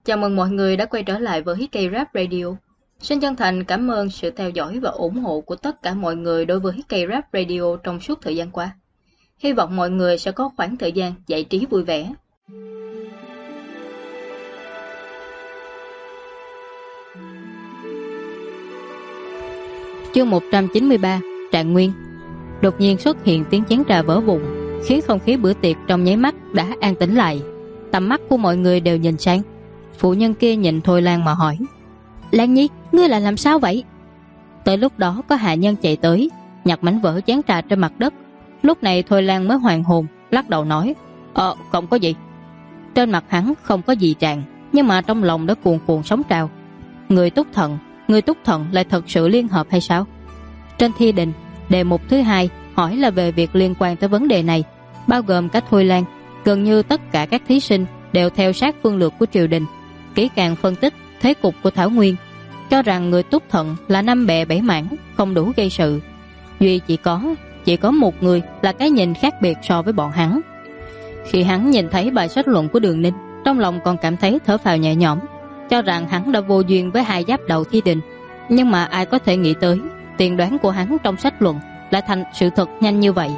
Chào mừng mọi người đã quay trở lại với K-Rap Radio. Xin chân thành cảm ơn sự theo dõi và ủng hộ của tất cả mọi người đối với K-Rap Radio trong suốt thời gian qua. Hy vọng mọi người sẽ có khoảng thời gian giải trí vui vẻ. Chương 193, Trạng Nguyên. Đột nhiên xuất hiện tiếng chén trà vỡ vụn, khiến không khí bữa tiệc trong nháy mắt đã an tĩnh lại. Tầm mắt của mọi người đều nhìn sang. Phụ nhân kia nhìn Thôi Lan mà hỏi: Lan Nhi, ngươi là làm sao vậy? Tới lúc đó có hạ nhân chạy tới, nhặt mảnh vỡ chén trà trên mặt đất. Lúc này Thôi Lan mới hoàn hồn, lắc đầu nói: Không có gì. Trên mặt hắn không có gì trạng, nhưng mà trong lòng đã cuồn cuộn sóng trào. Người Túc Thận lại thật sự liên hợp hay sao? Trên thi đình, đề mục thứ hai hỏi là về việc liên quan tới vấn đề này, bao gồm cả Thôi Lan. Gần như tất cả các thí sinh đều theo sát phương lược của triều đình, kỹ càng phân tích thế cục của Thảo Nguyên, cho rằng người Túc Thận là năm bè bảy mảng, không đủ gây sự. Duy chỉ có một người là cái nhìn khác biệt so với bọn hắn. Khi hắn nhìn thấy bài sách luận của Đường Ninh, trong lòng còn cảm thấy thở phào nhẹ nhõm, cho rằng hắn đã vô duyên với hai giáp đầu thi đình. Nhưng mà ai có thể nghĩ tới tiên đoán của hắn trong sách luận lại thành sự thật nhanh như vậy.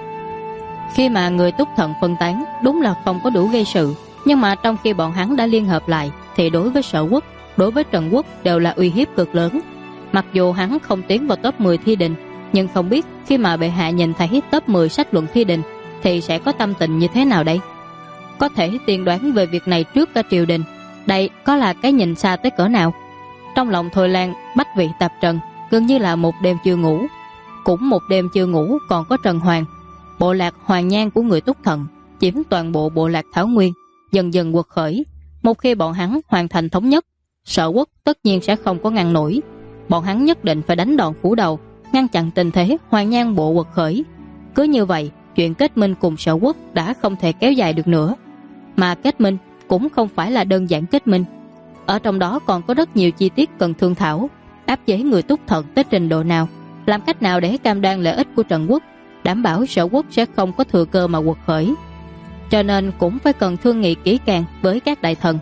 Khi mà người Túc Thận phân tán, đúng là không có đủ gây sự, nhưng mà trong khi bọn hắn đã liên hợp lại thì đối với Sở Quốc, đối với Trần Quốc đều là uy hiếp cực lớn. Mặc dù hắn không tiến vào top 10 thi đình, nhưng không biết khi mà bệ hạ nhìn thấy top 10 sách luận thi đình thì sẽ có tâm tình như thế nào đây? Có thể tiên đoán về việc này trước cả triều đình, đây có là cái nhìn xa tới cỡ nào? Trong lòng Thôi Lan bách vị tạp trần, gần như là một đêm chưa ngủ. Cũng một đêm chưa ngủ còn có Trần Hoàng. Bộ lạc Hoàng Nhan của người Túc Thận chiếm toàn bộ bộ lạc Thảo Nguyên, dần dần quật khởi. Một khi bọn hắn hoàn thành thống nhất, Sở Quốc tất nhiên sẽ không có ngăn nổi. Bọn hắn nhất định phải đánh đòn phủ đầu, ngăn chặn tình thế Hoàng Nhan bộ quật khởi. Cứ như vậy, chuyện kết minh cùng Sở Quốc đã không thể kéo dài được nữa. Mà kết minh cũng không phải là đơn giản kết minh, ở trong đó còn có rất nhiều chi tiết cần thương thảo. Áp chế người Túc Thận tới trình độ nào, làm cách nào để cam đoan lợi ích của Trần Quốc, đảm bảo Sở Quốc sẽ không có thừa cơ mà quật khởi. Cho nên cũng phải cần thương nghị kỹ càng với các đại thần.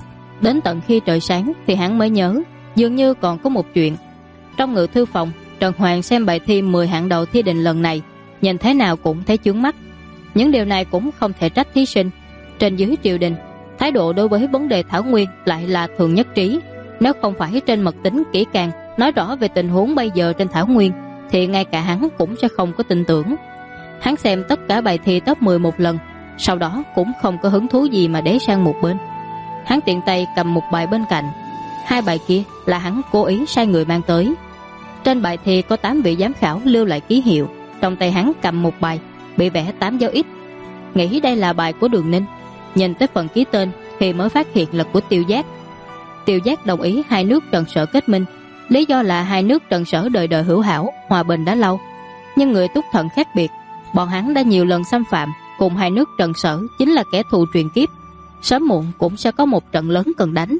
Đến tận khi trời sáng thì hắn mới nhớ, dường như còn có một chuyện. Trong ngự thư phòng, Trần Hoàng xem bài thi 10 hạng đầu thi đình lần này, nhìn thế nào cũng thấy chướng mắt. Những điều này cũng không thể trách thí sinh. Trên dưới triều đình, thái độ đối với vấn đề Thảo Nguyên lại là thường nhất trí. Nếu không phải trên mật tính kỹ càng nói rõ về tình huống bây giờ trên Thảo Nguyên, thì ngay cả hắn cũng sẽ không có tin tưởng. Hắn xem tất cả bài thi top 10 một lần, sau đó cũng không có hứng thú gì mà để sang một bên. Hắn tiện tay cầm một bài bên cạnh, hai bài kia là hắn cố ý sai người mang tới. Trên bài thi có 8 vị giám khảo lưu lại ký hiệu, trong tay hắn cầm một bài bị vẽ 8 dấu X, nghĩ đây là bài của Đường Ninh. Nhìn tới phần ký tên thì mới phát hiện là của Tiêu Giác. Tiêu Giác đồng ý hai nước Trần Sở kết minh, lý do là hai nước Trần Sở đời đời hữu hảo, hòa bình đã lâu. Nhưng người Túc Thận khác biệt, bọn hắn đã nhiều lần xâm phạm, cùng hai nước Trần Sở chính là kẻ thù truyền kiếp, sớm muộn cũng sẽ có một trận lớn cần đánh.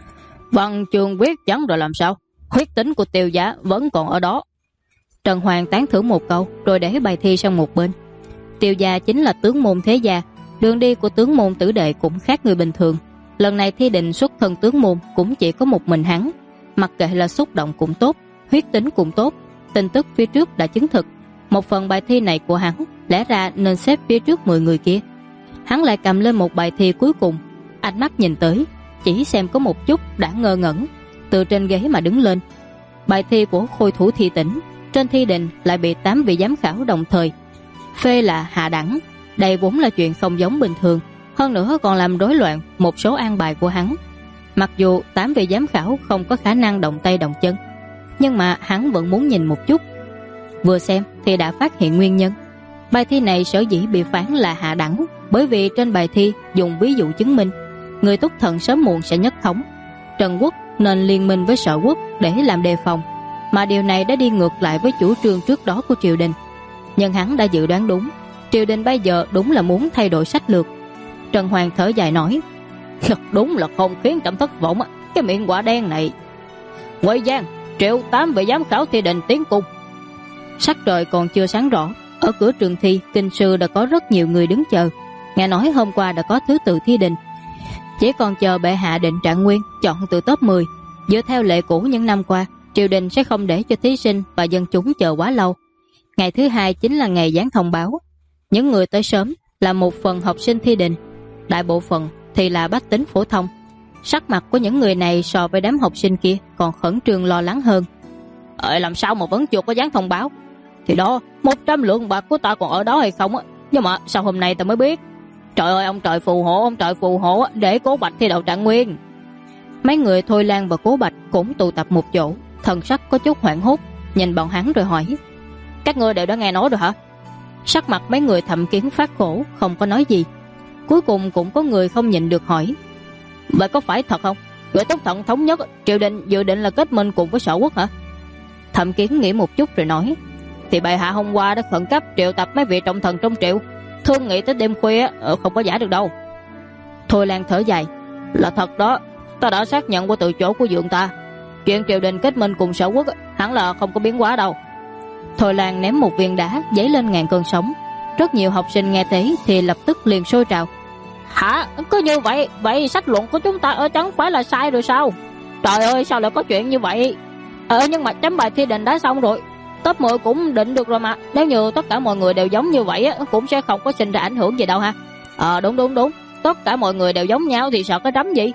Văn chương viết chẳng rồi làm sao, huyết tính của Tiêu Giá vẫn còn ở đó. Trần Hoàng tán thưởng một câu rồi để bài thi sang một bên. Tiêu Gia chính là tướng môn thế gia, đường đi của tướng môn tử đệ cũng khác người bình thường. Lần này thi định xuất thân tướng môn cũng chỉ có một mình hắn. Mặc kệ là xúc động cũng tốt, huyết tính cũng tốt, tin tức phía trước đã chứng thực. Một phần bài thi này của hắn lẽ ra nên xếp phía trước 10 người kia. Hắn lại cầm lên một bài thi cuối cùng, ánh mắt nhìn tới, chỉ xem có một chút đã ngơ ngẩn, từ trên ghế mà đứng lên. Bài thi của Khôi Thủ Thị Tỉnh trên thi đình lại bị 8 vị giám khảo đồng thời phê là hạ đẳng. Đây vốn là chuyện không giống bình thường, hơn nữa còn làm rối loạn một số an bài của hắn. Mặc dù 8 vị giám khảo không có khả năng động tay động chân, nhưng mà hắn vẫn muốn nhìn một chút. Vừa xem thì đã phát hiện nguyên nhân. Bài thi này sở dĩ bị phán là hạ đẳng, bởi vì trên bài thi dùng ví dụ chứng minh người Túc Thận sớm muộn sẽ nhất thống, Trần Quốc nên liên minh với Sở Quốc để làm đề phòng, mà điều này đã đi ngược lại với chủ trương trước đó của triều đình. Nhưng hắn đã dự đoán đúng, triều đình bây giờ đúng là muốn thay đổi sách lược. Trần Hoàng thở dài nói: Đúng là không khiến trẫm thất vọng, cái miệng quả đen này. Quay Giang, triệu 8 vị giám khảo thi đình tiến cung. Sắc trời còn chưa sáng rõ, ở cửa trường thi kinh sư đã có rất nhiều người đứng chờ. Nghe nói hôm qua đã có thứ tự thi đình, Chỉ còn chờ bệ hạ định trạng nguyên chọn từ top 10. Dựa theo lệ cũ những năm qua, triều đình sẽ không để cho thí sinh và dân chúng chờ quá lâu. Ngày thứ hai chính là ngày dán thông báo. Những người tới sớm là một phần học sinh thi đình, đại bộ phận thì là bách tính phổ thông. Sắc mặt của những người này so với đám học sinh kia còn khẩn trương lo lắng hơn. Làm sao mà vẫn chưa có dán thông báo? Thì đó, 100 lượng bạc của ta còn ở đó hay không á? Nhưng mà sao hôm nay ta mới biết? Trời ơi, ông trời phù hộ để Cố Bạch thi đậu trạng nguyên. Mấy người Thôi Lan và Cố Bạch cũng tụ tập một chỗ, thần sắc có chút hoảng hốt, nhìn bọn hắn rồi hỏi: các ngươi đều đã nghe nói rồi hả? Sắc mặt mấy người Thẩm Kiến phát khổ, không có nói gì. Cuối cùng cũng có người không nhịn được hỏi: vậy có phải thật không? Người Túc Thần thống nhất triều đình dự định là kết minh cùng với Sở Quốc hả? Thẩm Kiến nghĩ một chút rồi nói: thì bệ hạ hôm qua đã khẩn cấp triệu tập mấy vị trọng thần trong triều, thương nghị tới đêm khuya, không có giả được đâu. Thôi Lan thở dài: là thật đó, ta đã xác nhận qua từ chỗ của dượng ta, chuyện triều đình kết minh cùng Sở Quốc hẳn là không có biến hóa đâu. Thôi Lan ném một viên đá dấy lên ngàn cơn sóng. Rất nhiều học sinh nghe thấy thì lập tức liền sôi trào: hả? Cứ như vậy, vậy sách luận của chúng ta chẳng phải là sai rồi sao? Trời ơi, sao lại có chuyện như vậy? Nhưng mà chấm bài thi định đã xong rồi, top 10 cũng định được rồi mà. Nếu như tất cả mọi người đều giống như vậy cũng sẽ không có sinh ra ảnh hưởng gì đâu ha. Đúng, tất cả mọi người đều giống nhau thì sợ cái đấm gì.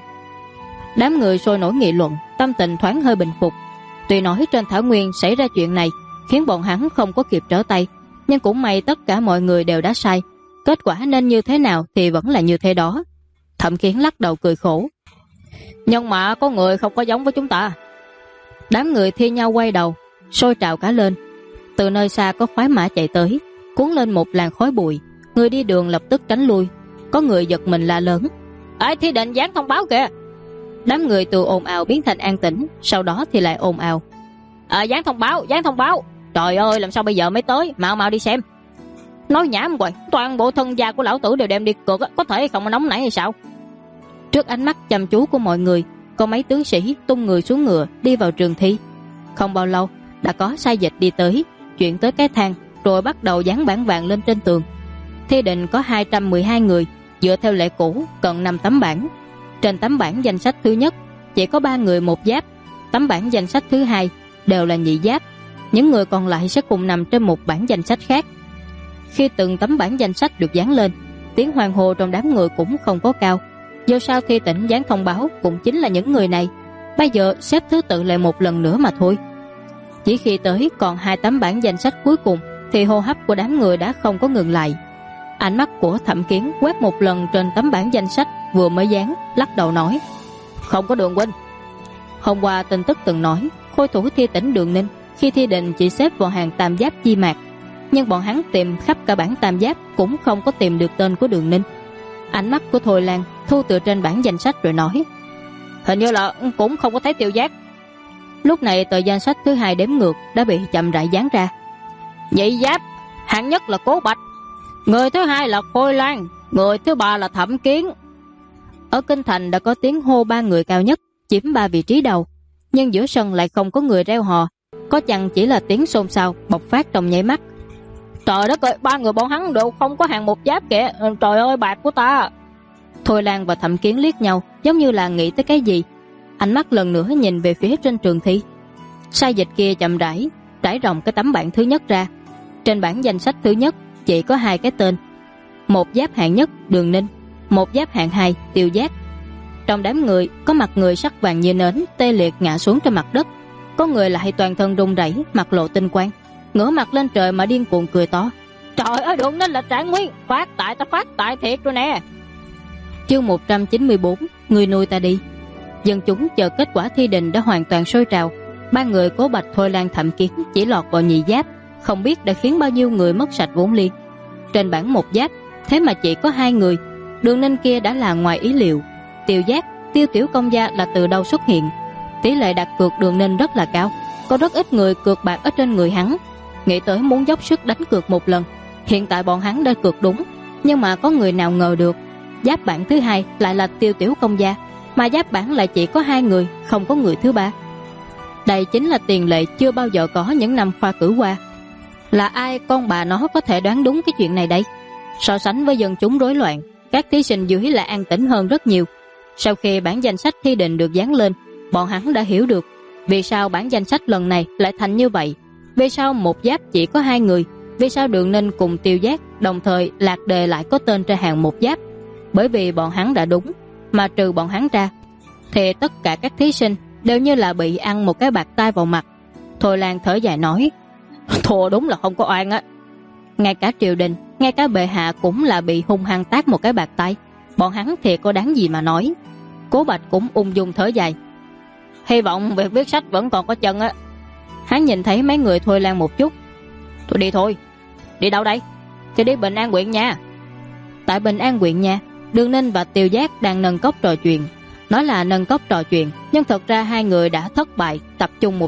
Đám người sôi nổi nghị luận, tâm tình thoáng hơi bình phục. Tuy nói trên thảo nguyên xảy ra chuyện này khiến bọn hắn không có kịp trở tay, nhưng cũng may tất cả mọi người đều đã sai. Kết quả nên như thế nào thì vẫn là như thế đó. Thẩm Kiến lắc đầu cười khổ: nhưng mà có người không có giống với chúng ta. Đám người thi nhau quay đầu, sôi trào cả lên. Từ nơi xa có khoái mã chạy tới, cuốn lên một làn khói bụi. Người đi đường lập tức tránh lui. Có người giật mình la lớn: thi định dán thông báo kìa. Đám người từ ồn ào biến thành an tĩnh, sau đó thì lại ồn ào: dán thông báo. Trời ơi, làm sao bây giờ mới tới, mau đi xem. Nói nhảm hoài, toàn bộ thân gia của lão tử đều đem đi cược, có thể không mà nóng nảy hay sao? Trước ánh mắt chăm chú của mọi người, có mấy tướng sĩ tung người xuống ngựa đi vào trường thi. Không bao lâu đã có sai dịch đi tới, chuyển tới cái thang, rồi bắt đầu dán bảng vàng lên trên tường. Thi định có 212 người, dựa theo lệ cũ cần 5 tấm bảng. Trên tấm bảng danh sách thứ nhất chỉ có 3 người một giáp, tấm bảng danh sách thứ hai đều là nhị giáp. Những người còn lại sẽ cùng nằm trên một bảng danh sách khác. Khi từng tấm bảng danh sách được dán lên, tiếng hoan hô trong đám người cũng không có cao. Dù sao thi tỉnh dán thông báo cũng chính là những người này. Bây giờ xếp thứ tự lại một lần nữa mà thôi. Chỉ khi tới còn 2 tấm bảng danh sách cuối cùng thì hô hấp của đám người đã không có ngừng lại. Ánh mắt của Thẩm Kiến quét một lần trên tấm bảng danh sách vừa mới dán, lắc đầu nói: không có Đường huynh. Hôm qua tin tức từng nói khôi thủ thi tỉnh Đường Ninh khi thi định chỉ xếp vào hàng tam giáp chi mạc, nhưng bọn hắn tìm khắp cả bảng tam giáp cũng không có tìm được tên của Đường Ninh. Ánh mắt của Thôi Lan thu từ trên bảng danh sách rồi nói: hình như là cũng không có thấy Tiêu Giác. Lúc này tờ danh sách thứ hai đếm ngược đã bị chậm rãi dán ra. Nhị giáp hạng nhất là Cố Bạch, người thứ hai là Khôi Lan, người thứ ba là Thẩm Kiến. Ở kinh thành đã có tiếng hô 3 người cao nhất chiếm 3 vị trí đầu, nhưng giữa sân lại không có người reo hò, có chăng chỉ là tiếng xôn xao bộc phát trong nháy mắt. Trời đất ơi, 3 người bọn hắn đều không có hàng một giáp kìa, trời ơi bạc của ta. Thôi Lan và Thẩm Kiến liếc nhau, giống như là nghĩ tới cái gì. Ánh mắt lần nữa nhìn về phía trên trường thi. Sai dịch kia chậm rãi trải rộng cái tấm bảng thứ nhất ra. Trên bảng danh sách thứ nhất chỉ có 2 cái tên: một giáp hạng nhất Đường Ninh, một giáp hạng 2 Tiêu Giác. Trong đám người có mặt người sắc vàng như nến tê liệt ngã xuống trên mặt đất, có người lại toàn thân run rẩy, mặt lộ tinh quang, ngửa mặt lên trời mà điên cuồng cười to: trời ơi, Đường Ninh là trạng nguyên, phát tại thiệt rồi nè. Chương 194: người nuôi ta đi. Dân chúng chờ kết quả thi định đã hoàn toàn sôi trào. 3 người Cố Bạch, Thôi Lan, Thẩm Kiến chỉ lọt vào nhị giáp, không biết đã khiến bao nhiêu người mất sạch vốn liếng. Trên bảng một giáp thế mà chỉ có 2 người. Đường Ninh kia đã là ngoài ý liệu. Tiêu Giác, Tiêu Tiểu Công Gia là từ đâu xuất hiện? Tỷ lệ đặt cược Đường Ninh rất là cao, có rất ít người cược bạc ở trên người hắn. Nghĩ tới muốn dốc sức đánh cược một lần. Hiện tại bọn hắn đã cược đúng, nhưng mà có người nào ngờ được giáp bảng thứ hai lại là Tiêu Tiểu Công Gia, mà giáp bảng lại chỉ có 2 người, không có người thứ ba. Đây chính là tiền lệ chưa bao giờ có những năm khoa cử qua. Là ai con bà nó có thể đoán đúng cái chuyện này đây? So sánh với dân chúng rối loạn, các thí sinh dưới là an tĩnh hơn rất nhiều. Sau khi bản danh sách thi định được dán lên, bọn hắn đã hiểu được vì sao bản danh sách lần này lại thành như vậy, vì sao một giáp chỉ có 2 người, vì sao Đường Ninh cùng Tiêu Giác đồng thời lạc đề lại có tên trên hàng một giáp. Bởi vì bọn hắn đã đúng, mà trừ bọn hắn ra thì tất cả các thí sinh đều như là bị ăn một cái bạt tai vào mặt. Thôi Lan thở dài nói, thua đúng là không có oan á. Ngay cả triều đình, ngay cả bệ hạ cũng là bị hung hăng tát một cái bạt tay, bọn hắn thì có đáng gì mà nói. Cố Bạch cũng ung dung thở dài, hy vọng việc viết sách vẫn còn có chân á. Hắn nhìn thấy mấy người Thôi Lan một chút, thôi đi thôi. Đi đâu đây? Thì đi Bình An huyện nha. Tại Bình An huyện nha, Đường Ninh và Tiêu Giác đang nâng cốc trò chuyện. Nói là nâng cốc trò chuyện, nhưng thật ra hai người đã thất bại tập trung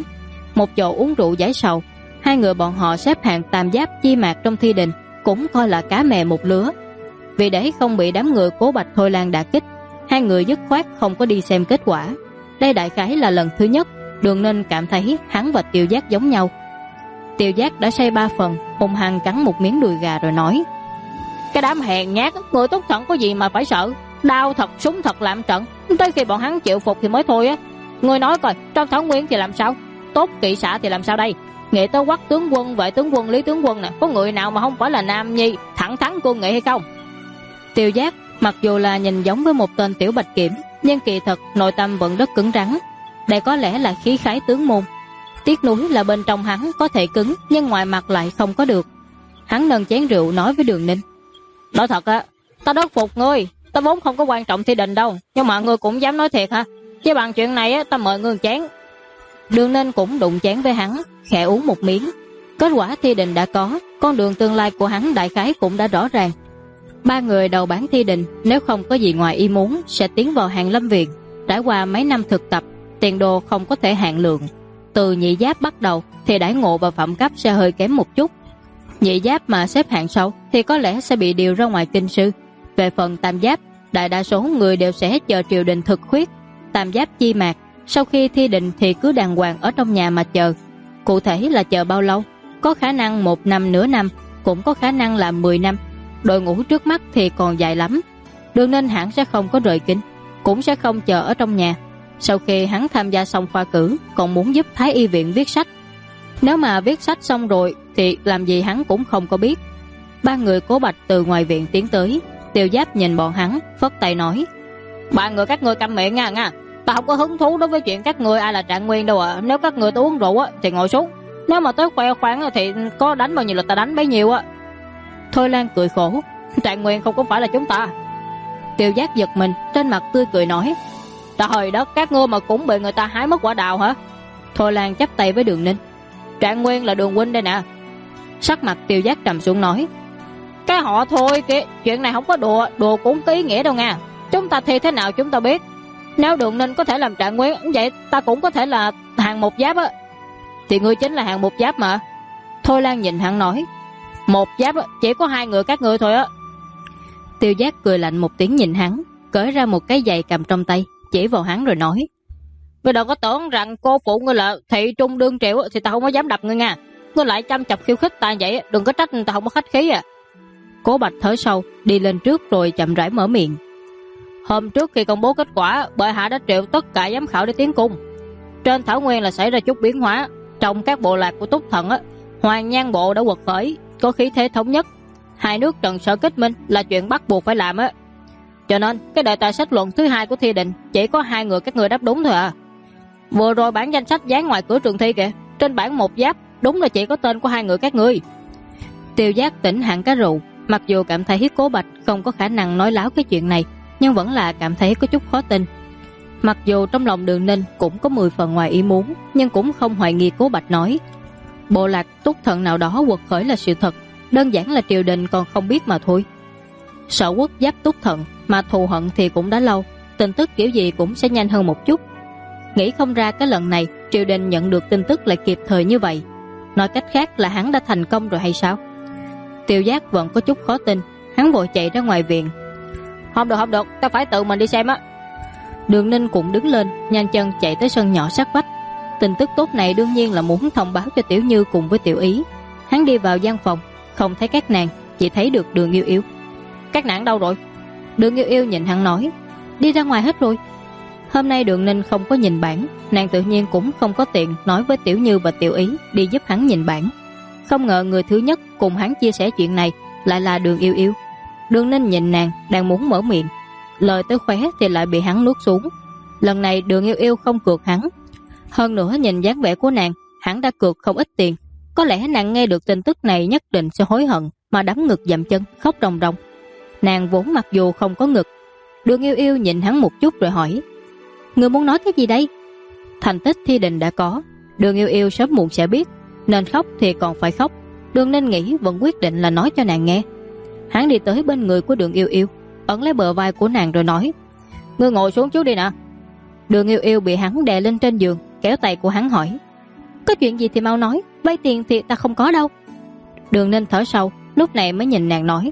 một chỗ uống rượu giải sầu. Hai người bọn họ xếp hạng tam giáp chi mạc trong thi đình, cũng coi là cá mè một lứa. Vì để không bị đám người Cố Bạch Thôi Lan đả kích, hai người dứt khoát không có đi xem kết quả. Đây đại khái là lần thứ nhất Đường Ninh cảm thấy hắn và Tiêu Giác giống nhau. Tiêu Giác đã say 3 phần, hung hăng cắn một miếng đùi gà rồi nói, cái đám hèn nhát, người tốt thận có gì mà phải sợ, đao thật súng thật làm trận, tới khi bọn hắn chịu phục thì mới thôi á. Người nói coi, trong Thảo Nguyên thì làm sao, tốt kỵ xã thì làm sao đây? Nghệ Tơ Quắc tướng quân, Vệ tướng quân, Lý tướng quân nè, có người nào mà không phải là nam nhi thẳng thắn quân nghị hay không? Tiêu Giác mặc dù là nhìn giống với một tên tiểu bạch kiểm, nhưng kỳ thật nội tâm vẫn rất cứng rắn. Đây có lẽ là khí khái tướng môn. Tiếc nuối là bên trong hắn có thể cứng, nhưng ngoài mặt lại không có được. Hắn nâng chén rượu nói với Đường Ninh, nói thật á, ta rất phục ngươi. Ta vốn không có quan trọng thi đình đâu, nhưng mà ngươi cũng dám nói thiệt hả? Chứ bằng chuyện này á, ta mời ngươi một chén. Đường Ninh cũng đụng chén với hắn, khẽ uống một miếng. Kết quả thi đình đã có, con đường tương lai của hắn đại khái cũng đã rõ ràng. 3 người đầu bán thi đình, nếu không có gì ngoài ý muốn, sẽ tiến vào Hàn Lâm Viện. Trải qua mấy năm thực tập, tiền đồ không có thể hạn lượng. Từ nhị giáp bắt đầu thì đãi ngộ và phẩm cấp sẽ hơi kém một chút. Nhị giáp mà xếp hạng sâu thì có lẽ sẽ bị điều ra ngoài kinh sư. Về phần tam giáp, đại đa số người đều sẽ chờ triều đình thực khuyết. Tam giáp chi mạc, sau khi thi định thì cứ đàng hoàng ở trong nhà mà chờ. Cụ thể là chờ bao lâu? Có khả năng 1 năm nửa năm, cũng có khả năng là 10 năm. Đội ngũ trước mắt thì còn dài lắm. Đường Ninh hẳn sẽ không có rời kinh, cũng sẽ không chờ ở trong nhà. Sau khi hắn tham gia xong khoa cử, còn muốn giúp Thái Y viện viết sách. Nếu mà viết sách xong rồi thì làm gì hắn cũng không có biết. 3 người Cố Bạch từ ngoài viện tiến tới. Tiêu Giáp nhìn bọn hắn, phất tay nói, 3 người các ngươi câm miệng nha. Ta không có hứng thú đối với chuyện các ngươi ai là Trạng Nguyên đâu ạ. Nếu các ngươi tới uống rượu á thì ngồi xuống, nếu mà tới khoe khoang thì có đánh bao nhiêu là ta đánh bấy nhiêu á. Thôi Lan cười khổ, Trạng Nguyên không có phải là chúng ta. Tiêu Giác giật mình, trên mặt tươi cười nói, trời đất, các ngươi mà cũng bị người ta hái mất quả đào hả? Thôi Lan chắp tay với Đường Ninh, Trạng Nguyên là Đường huynh đây nè. Sắc mặt Tiêu Giác trầm xuống nói, cái họ thôi kìa, chuyện này không có đùa cũng có ý nghĩa đâu nha. Chúng ta thi thế nào chúng ta biết. Nếu Đường Ninh có thể làm Trạng Nguyên, vậy ta cũng có thể là hàng một giáp á. Thì ngươi chính là hàng một giáp mà. Thôi Lan nhìn hắn nói, một giáp chỉ có 2 người các ngươi thôi á. Tiêu Giác cười lạnh một tiếng nhìn hắn, cởi ra một cái giày cầm trong tay, chỉ vào hắn rồi nói, ngươi đừng có tưởng rằng cô phụ ngươi là thị trung đương triệu thì ta không có dám đập ngươi nha. Ngươi lại chăm chọc khiêu khích ta vậy, đừng có trách ta không có khách khí à. Cố Bạch thở sâu, đi lên trước rồi chậm rãi mở miệng, hôm trước khi công bố kết quả, bệ hạ đã triệu tất cả giám khảo để tiến cung. Trên Thảo Nguyên là xảy ra chút biến hóa. Trong các bộ lạc của Túc Thần á, Hoàng Nhan bộ đã quật khởi, có khí thế thống nhất. 2 nước Trần Sở kết minh là chuyện bắt buộc phải làm á. Cho nên cái đề tài sách luận thứ 2 của thi định chỉ có 2 người các ngươi đáp đúng thôi à. Vừa rồi bản danh sách dán ngoài cửa trường thi kìa, trên bảng một giáp đúng là chỉ có tên của 2 người các ngươi. Tiêu Giác tỉnh hẳn cá rượu, mặc dù cảm thấy Cố Bạch không có khả năng nói láo cái chuyện này, nhưng vẫn là cảm thấy có chút khó tin. Mặc dù trong lòng Đường Ninh cũng có 10 phần ngoài ý muốn, nhưng cũng không hoài nghi Cố Bạch nói bộ lạc Túc Thần nào đó quật khởi là sự thật, đơn giản là triều đình còn không biết mà thôi. Sở quốc giáp Túc Thần mà thù hận thì cũng đã lâu, tin tức kiểu gì cũng sẽ nhanh hơn một chút. Nghĩ không ra cái lần này triều đình nhận được tin tức lại kịp thời như vậy. Nói cách khác là hắn đã thành công rồi hay sao? Tiêu Giác vẫn có chút khó tin, hắn vội chạy ra ngoài viện. Không được, ta phải tự mình đi xem á. Đường Ninh cũng đứng lên, nhanh chân chạy tới sân nhỏ sát vách. Tin tức tốt này đương nhiên là muốn thông báo cho Tiểu Như cùng với Tiểu Ý. Hắn đi vào gian phòng, không thấy các nàng, chỉ thấy được Đường Yêu Yêu. Các nàng đâu rồi? Đường Yêu Yêu nhìn hắn nói, đi ra ngoài hết rồi. Hôm nay Đường Ninh không có nhìn bảng, nàng tự nhiên cũng không có tiện nói với Tiểu Như và Tiểu Ý đi giúp hắn nhìn bảng. Không ngờ người thứ nhất cùng hắn chia sẻ chuyện này lại là Đường Yêu Yêu. Đường Ninh nhìn nàng đang muốn mở miệng, lời tới khóe thì lại bị hắn nuốt xuống. Lần này Đường Yêu Yêu không cược hắn. Hơn nữa nhìn dáng vẻ của nàng, hắn đã cược không ít tiền. Có lẽ nàng nghe được tin tức này nhất định sẽ hối hận mà đấm ngực dậm chân khóc ròng ròng. Nàng vốn mặc dù không có ngực. Đường Yêu Yêu nhìn hắn một chút rồi hỏi: "Ngươi muốn nói cái gì đây?" Thành tích thi đình đã có, Đường Yêu Yêu sớm muộn sẽ biết, nên khóc thì còn phải khóc. Đường Ninh nghĩ vẫn quyết định là nói cho nàng nghe. Hắn đi tới bên người của Đường Yêu Yêu, ấn lấy bờ vai của nàng rồi nói: "Ngươi ngồi xuống trước đi nè." Đường Yêu Yêu bị hắn đè lên trên giường, kéo tay của hắn hỏi: "Có chuyện gì thì mau nói, vay tiền thì ta không có đâu." Đường Ninh thở sâu, lúc này mới nhìn nàng nói: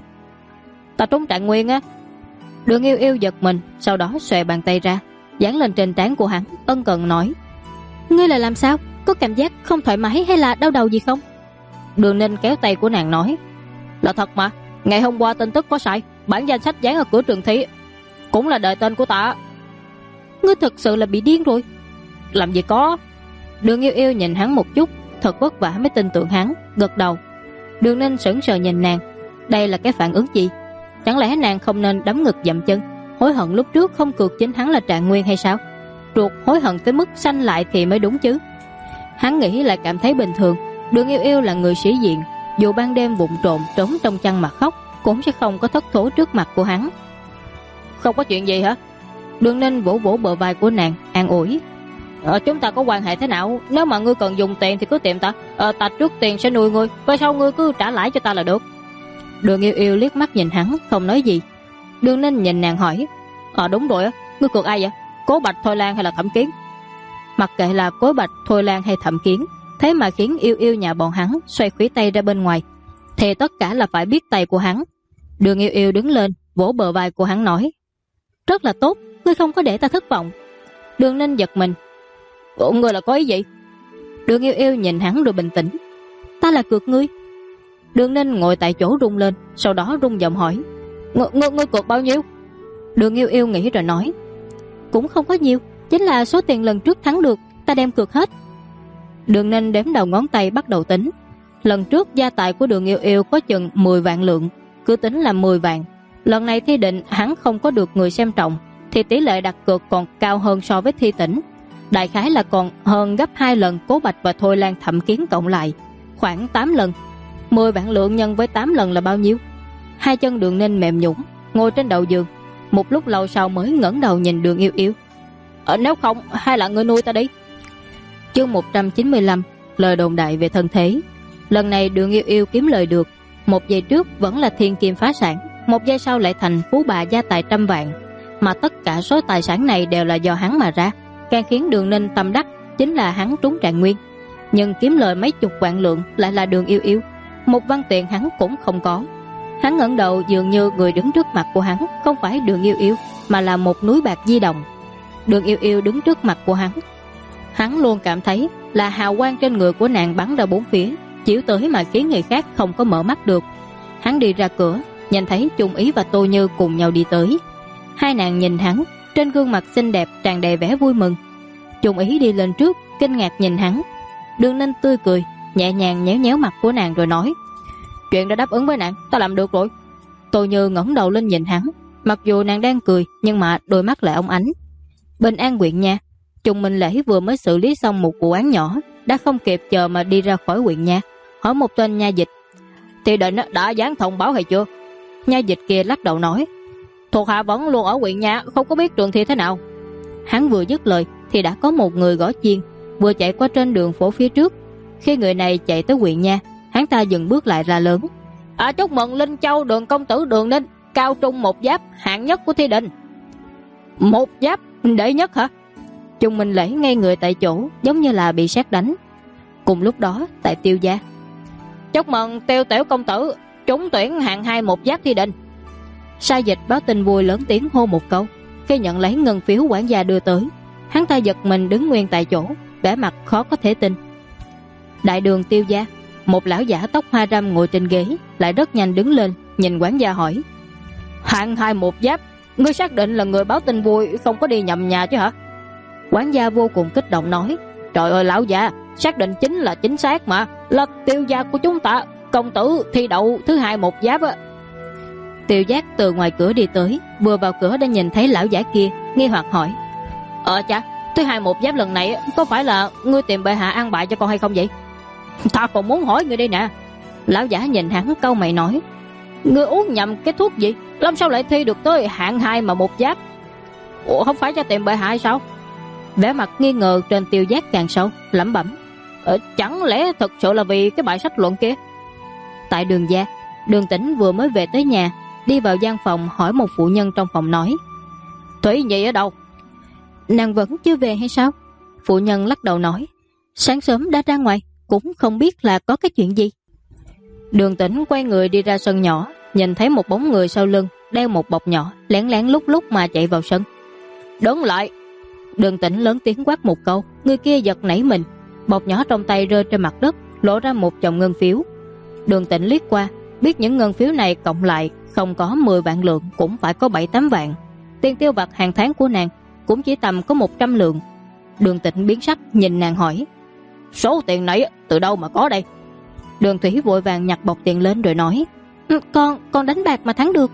"Ta trúng trạng nguyên á." Đường Yêu Yêu giật mình, sau đó xòe bàn tay ra, dán lên trên trán của hắn, ân cần nói: "Ngươi là làm sao? Có cảm giác không thoải mái hay là đau đầu gì không?" Đường Ninh kéo tay của nàng nói: "Là thật mà, ngày hôm qua tin tức có sai, bản danh sách dán ở cửa trường thi cũng là đời tên của ta." "Ngươi thật sự là bị điên rồi." "Làm gì có." Đường Yêu Yêu nhìn hắn một chút, thật vất vả mới tin tưởng hắn, gật đầu. Đường Ninh sững sờ nhìn nàng, đây là cái phản ứng gì? Chẳng lẽ nàng không nên đấm ngực dậm chân, hối hận lúc trước không cược chính hắn là Trạng Nguyên hay sao? Ruột hối hận tới mức sanh lại thì mới đúng chứ. Hắn nghĩ lại cảm thấy bình thường. Đường Yêu Yêu là người sĩ diện, dù ban đêm vụng trộm trốn trong chăn mà khóc cũng sẽ không có thất thố trước mặt của hắn. "Không có chuyện gì hả?" Đường Ninh vỗ vỗ bờ vai của nàng, an ủi: "Chúng ta có quan hệ thế nào? Nếu mà ngươi cần dùng tiền thì cứ tìm ta, ta trước tiền sẽ nuôi ngươi, và sau ngươi cứ trả lãi cho ta là được." Đường Yêu Yêu liếc mắt nhìn hắn, không nói gì. Đường Ninh nhìn nàng hỏi: "Đúng rồi á, ngươi cược ai vậy? Cố Bạch, Thôi Lan hay là Thẩm Kiến?" Mặc kệ là Cố Bạch, Thôi Lan hay Thẩm Kiến, thế mà khiến Yêu Yêu nhà bọn hắn xoay khủy tay ra bên ngoài, thì tất cả là phải biết tay của hắn. Đường Yêu Yêu đứng lên, vỗ bờ vai của hắn nói: "Rất là tốt, ngươi không có để ta thất vọng." Đường Ninh giật mình: "Ngươi là có ý gì?" Đường Yêu Yêu nhìn hắn rồi bình tĩnh: "Ta là cược ngươi." Đường Ninh ngồi tại chỗ rung lên, sau đó rung giọng hỏi: Ngươi cược bao nhiêu?" Đường Yêu Yêu nghĩ rồi nói: "Cũng không có nhiều, chính là số tiền lần trước thắng được, ta đem cược hết." Đường Ninh đếm đầu ngón tay bắt đầu tính. Lần trước gia tài của Đường Yêu Yêu có chừng 10 vạn lượng, cứ tính là 10 vạn. Lần này thi định hắn không có được người xem trọng, thì tỷ lệ đặt cược còn cao hơn so với thi tỉnh. Đại khái là còn hơn gấp 2 lần Cố Bạch và Thôi Lan Thẩm Kiến cộng lại, khoảng 8 lần. 10 vạn lượng nhân với 8 lần là bao nhiêu? Hai chân Đường Ninh mềm nhũn, ngồi trên đầu giường, một lúc lâu sau mới ngẩng đầu nhìn Đường Yêu Yêu: "Nếu không, hay là ngươi nuôi ta đi." Chương 195: lời đồn đại về thân thế. Lần này Đường Yêu Yêu kiếm lời được. Một giây trước vẫn là thiên kim phá sản, một giây sau lại thành phú bà gia tài trăm vạn, mà tất cả số tài sản này đều là do hắn mà ra. Càng khiến Đường Ninh tâm đắc chính là hắn trúng trạng nguyên, nhưng kiếm lời mấy chục vạn lượng lại là Đường Yêu Yêu. Một văn tiền hắn cũng không có. Hắn ngẩng đầu, dường như người đứng trước mặt của hắn không phải Đường Yêu Yêu, mà là một núi bạc di động. Đường Yêu Yêu đứng trước mặt của hắn. Hắn luôn cảm thấy là hào quang trên người của nàng bắn ra bốn phía, chiếu tới mà khiến người khác không có mở mắt được. Hắn đi ra cửa, nhìn thấy Chung Ý và Tô Như cùng nhau đi tới. Hai nàng nhìn hắn, trên gương mặt xinh đẹp tràn đầy vẻ vui mừng. Chung Ý đi lên trước, kinh ngạc nhìn hắn. Đường Ninh tươi cười, nhẹ nhàng nhéo nhéo mặt của nàng rồi nói: "Chuyện đã đáp ứng với nàng, ta làm được rồi." Tô Như ngẩng đầu lên nhìn hắn, mặc dù nàng đang cười nhưng mà đôi mắt lại óng ánh. Bình An huyện nha, Chung Minh Lễ vừa mới xử lý xong một vụ án nhỏ, đã không kịp chờ mà đi ra khỏi huyện nha, hỏi một tên nha dịch: "Thì định đã dán thông báo hay chưa?" Nha dịch kia lắc đầu nói: "Thuộc hạ vẫn luôn ở huyện nha, không có biết trường thi thế nào." Hắn vừa dứt lời thì đã có một người gõ chiên vừa chạy qua trên đường phố phía trước. Khi người này chạy tới huyện nha, hắn ta dừng bước lại ra lớn: "Chúc mừng Linh Châu Đường công tử Đường Ninh, cao trung một giáp hạng nhất của thi định." "Một giáp đệ nhất hả?" Chung Minh Lễ ngay người tại chỗ, giống như là bị sét đánh. Cùng lúc đó tại Tiêu gia: "Chúc mừng Tiêu tiểu công tử trúng tuyển hạng 2 một giáp thi định." Sai dịch báo tin vui lớn tiếng hô một câu. Khi nhận lấy ngân phiếu quản gia đưa tới, hắn ta giật mình đứng nguyên tại chỗ, vẻ mặt khó có thể tin. Đại đường Tiêu gia, một lão giả tóc hoa râm ngồi trên ghế lại rất nhanh đứng lên, nhìn quản gia hỏi: "Hạng 2 một giáp, Ngươi xác định là người báo tin vui, không có đi nhầm nhà chứ hả? Quản gia vô cùng kích động nói. Trời ơi lão già, xác định chính là chính xác mà, là Tiêu gia của chúng ta, công tử thi đậu thứ 2 một giáp á. Tiêu Giác từ ngoài cửa đi tới, vừa vào cửa đã nhìn thấy lão giả kia, nghi hoặc hỏi. Cha, thứ 2 một giáp lần này có phải là ngươi tìm bệ hạ an bài cho con hay không vậy? Ta còn muốn hỏi ngươi đây nè. Lão giả nhìn hắn cau mày nói. Ngươi uống nhầm cái thuốc gì, làm sao lại thi được tới hạng 2 mà một giáp? Ủa không phải cho tìm bệ hạ hay sao? Vẻ mặt nghi ngờ trên Tiêu Giác càng sâu, lẩm bẩm. Chẳng lẽ thật sự là vì cái bài sách luận kia? Tại Đường gia, Đường Tĩnh vừa mới về tới nhà, đi vào gian phòng hỏi một phụ nhân trong phòng nói. Thủy Nhi ở đâu? Nàng vẫn chưa về hay sao? Phụ nhân lắc đầu nói. Sáng sớm đã ra ngoài, cũng không biết là có cái chuyện gì. Đường Tĩnh quay người đi ra sân nhỏ, nhìn thấy một bóng người sau lưng đeo một bọc nhỏ, lén lén lúc lúc mà chạy vào sân. Đứng lại! Đường Tĩnh lớn tiếng quát một câu, người kia giật nảy mình, bọc nhỏ trong tay rơi trên mặt đất, lộ ra một chồng ngân phiếu. Đường Tĩnh liếc qua, biết những ngân phiếu này cộng lại không có 10 vạn lượng cũng phải có 7-8 vạn. Tiền tiêu vặt hàng tháng của nàng cũng chỉ tầm có 100 lượng. Đường Tĩnh biến sắc nhìn nàng hỏi. Số tiền này từ đâu mà có đây? Đường Thủy vội vàng nhặt bọc tiền lên rồi nói. Con đánh bạc mà thắng được.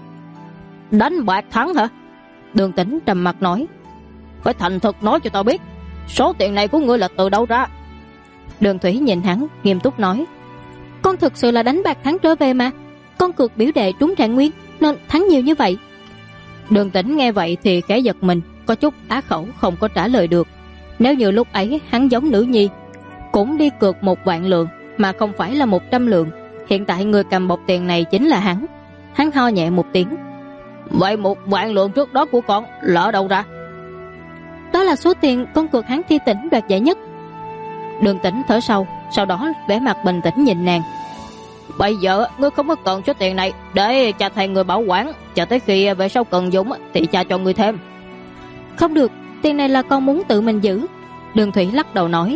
Đánh bạc thắng hả? Đường Tĩnh trầm mặt nói. Phải thành thực nói cho tao biết, số tiền này của ngươi là từ đâu ra? Đường Thủy nhìn hắn nghiêm túc nói. Con thực sự là đánh bạc thắng trở về mà. Con cược biểu đệ trúng trạng nguyên nên thắng nhiều như vậy. Đường Tĩnh nghe vậy thì khẽ giật mình, có chút á khẩu không có trả lời được. Nếu như lúc ấy hắn giống nữ nhi, cũng đi cược 1 vạn lượng mà không phải là 100 lượng, hiện tại người cầm bọc tiền này chính là hắn. Hắn ho nhẹ một tiếng. Vậy 1 vạn lượng trước đó của con là ở đâu ra? Đó là số tiền con cược hắn thi tỉnh đoạt giải nhất. Đường Tĩnh thở sâu, sau đó vẻ mặt bình tĩnh nhìn nàng. Bây giờ ngươi không có cần số tiền này, để cha thầy người bảo quản, chờ tới khi về sau cần dùng thì cha cho ngươi thêm. Không được, tiền này là con muốn tự mình giữ. Đường Thủy lắc đầu nói.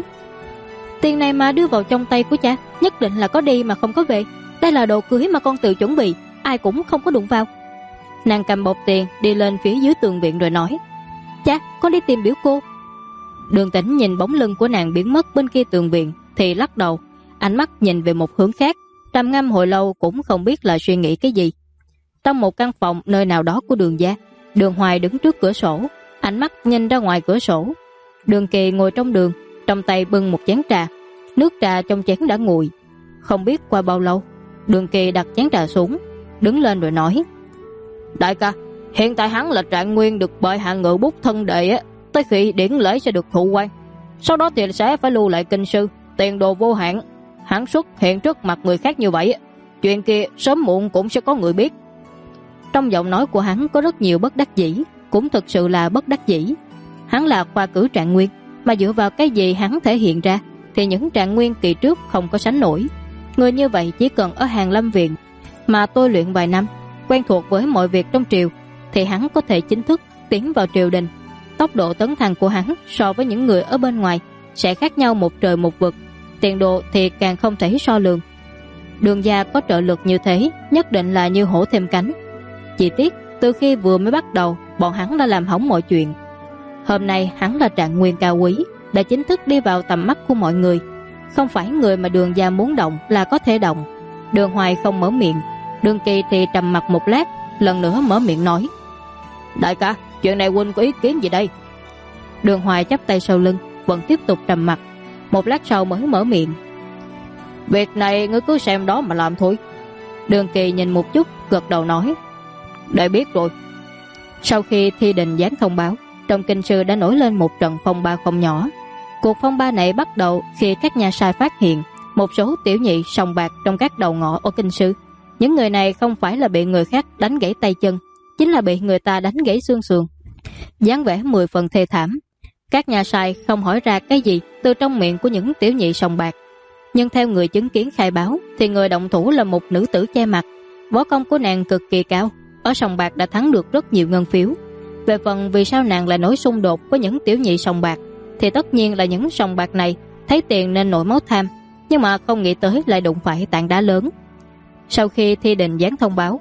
Tiền này mà đưa vào trong tay của cha, nhất định là có đi mà không có về. Đây là đồ cưới mà con tự chuẩn bị, ai cũng không có đụng vào. Nàng cầm bọc tiền đi lên phía dưới tường viện rồi nói. Cha, con đi tìm biểu cô. Đường Tĩnh nhìn bóng lưng của nàng biến mất bên kia tường viện thì lắc đầu, ánh mắt nhìn về một hướng khác, trầm ngâm hồi lâu cũng không biết là suy nghĩ cái gì. Trong một căn phòng nơi nào đó của Đường gia, Đường Hoài đứng trước cửa sổ, ánh mắt nhìn ra ngoài cửa sổ. Đường Kỳ ngồi trong đường, trong tay bưng một chén trà, nước trà trong chén đã nguội. Không biết qua bao lâu, Đường Kỳ đặt chén trà xuống, đứng lên rồi nói. Đại ca, hiện tại hắn là trạng nguyên được bệ hạ ngự bút thân đệ á, tới khi điển lễ sẽ được thụ quan, sau đó thì sẽ phải lưu lại kinh sư, tiền đồ vô hạn. Hắn xuất hiện trước mặt người khác như vậy, chuyện kia sớm muộn cũng sẽ có người biết. Trong giọng nói của hắn có rất nhiều bất đắc dĩ, cũng thực sự là bất đắc dĩ. Hắn là khoa cử trạng nguyên, mà dựa vào cái gì hắn thể hiện ra thì những trạng nguyên kỳ trước không có sánh nổi. Người như vậy chỉ cần ở Hàn Lâm viện mà tôi luyện vài năm, quen thuộc với mọi việc trong triều, thì hắn có thể chính thức tiến vào triều đình. Tốc độ tấn thăng của hắn so với những người ở bên ngoài sẽ khác nhau một trời một vực, tiền đồ thì càng không thể so lường. Đường gia có trợ lực như thế nhất định là như hổ thêm cánh. Chỉ tiếc từ khi vừa mới bắt đầu, bọn hắn đã làm hỏng mọi chuyện. Hôm nay hắn là trạng nguyên cao quý, đã chính thức đi vào tầm mắt của mọi người. Không phải người mà Đường gia muốn động là có thể động. Đường Hoài không mở miệng, Đường Kỳ thì trầm mặt một lát, lần nữa mở miệng nói. Đại ca, chuyện này huynh có ý kiến gì đây? Đường Hoài chắp tay sau lưng, vẫn tiếp tục trầm mặt. Một lát sau mới mở miệng. Việc này ngươi cứ xem đó mà làm thôi. Đường Kỳ nhìn một chút, gật đầu nói. Đã biết rồi. Sau khi thi đình giáng thông báo, trong kinh sư đã nổi lên một trận phong ba không nhỏ. Cuộc phong ba này bắt đầu khi các nhà sai phát hiện một số tiểu nhị sòng bạc trong các đầu ngõ ở kinh sư. Những người này không phải là bị người khác đánh gãy tay chân, chính là bị người ta đánh gãy xương sườn, dáng vẻ 10 phần thê thảm. Các nhà sai không hỏi ra cái gì từ trong miệng của những tiểu nhị sòng bạc, nhưng theo người chứng kiến khai báo thì người động thủ là một nữ tử che mặt. Võ công của nàng cực kỳ cao, ở sòng bạc đã thắng được rất nhiều ngân phiếu. Về phần vì sao nàng lại nổi xung đột với những tiểu nhị sòng bạc, thì tất nhiên là những sòng bạc này thấy tiền nên nổi máu tham, nhưng mà không nghĩ tới lại đụng phải tảng đá lớn. Sau khi thi đình giáng thông báo,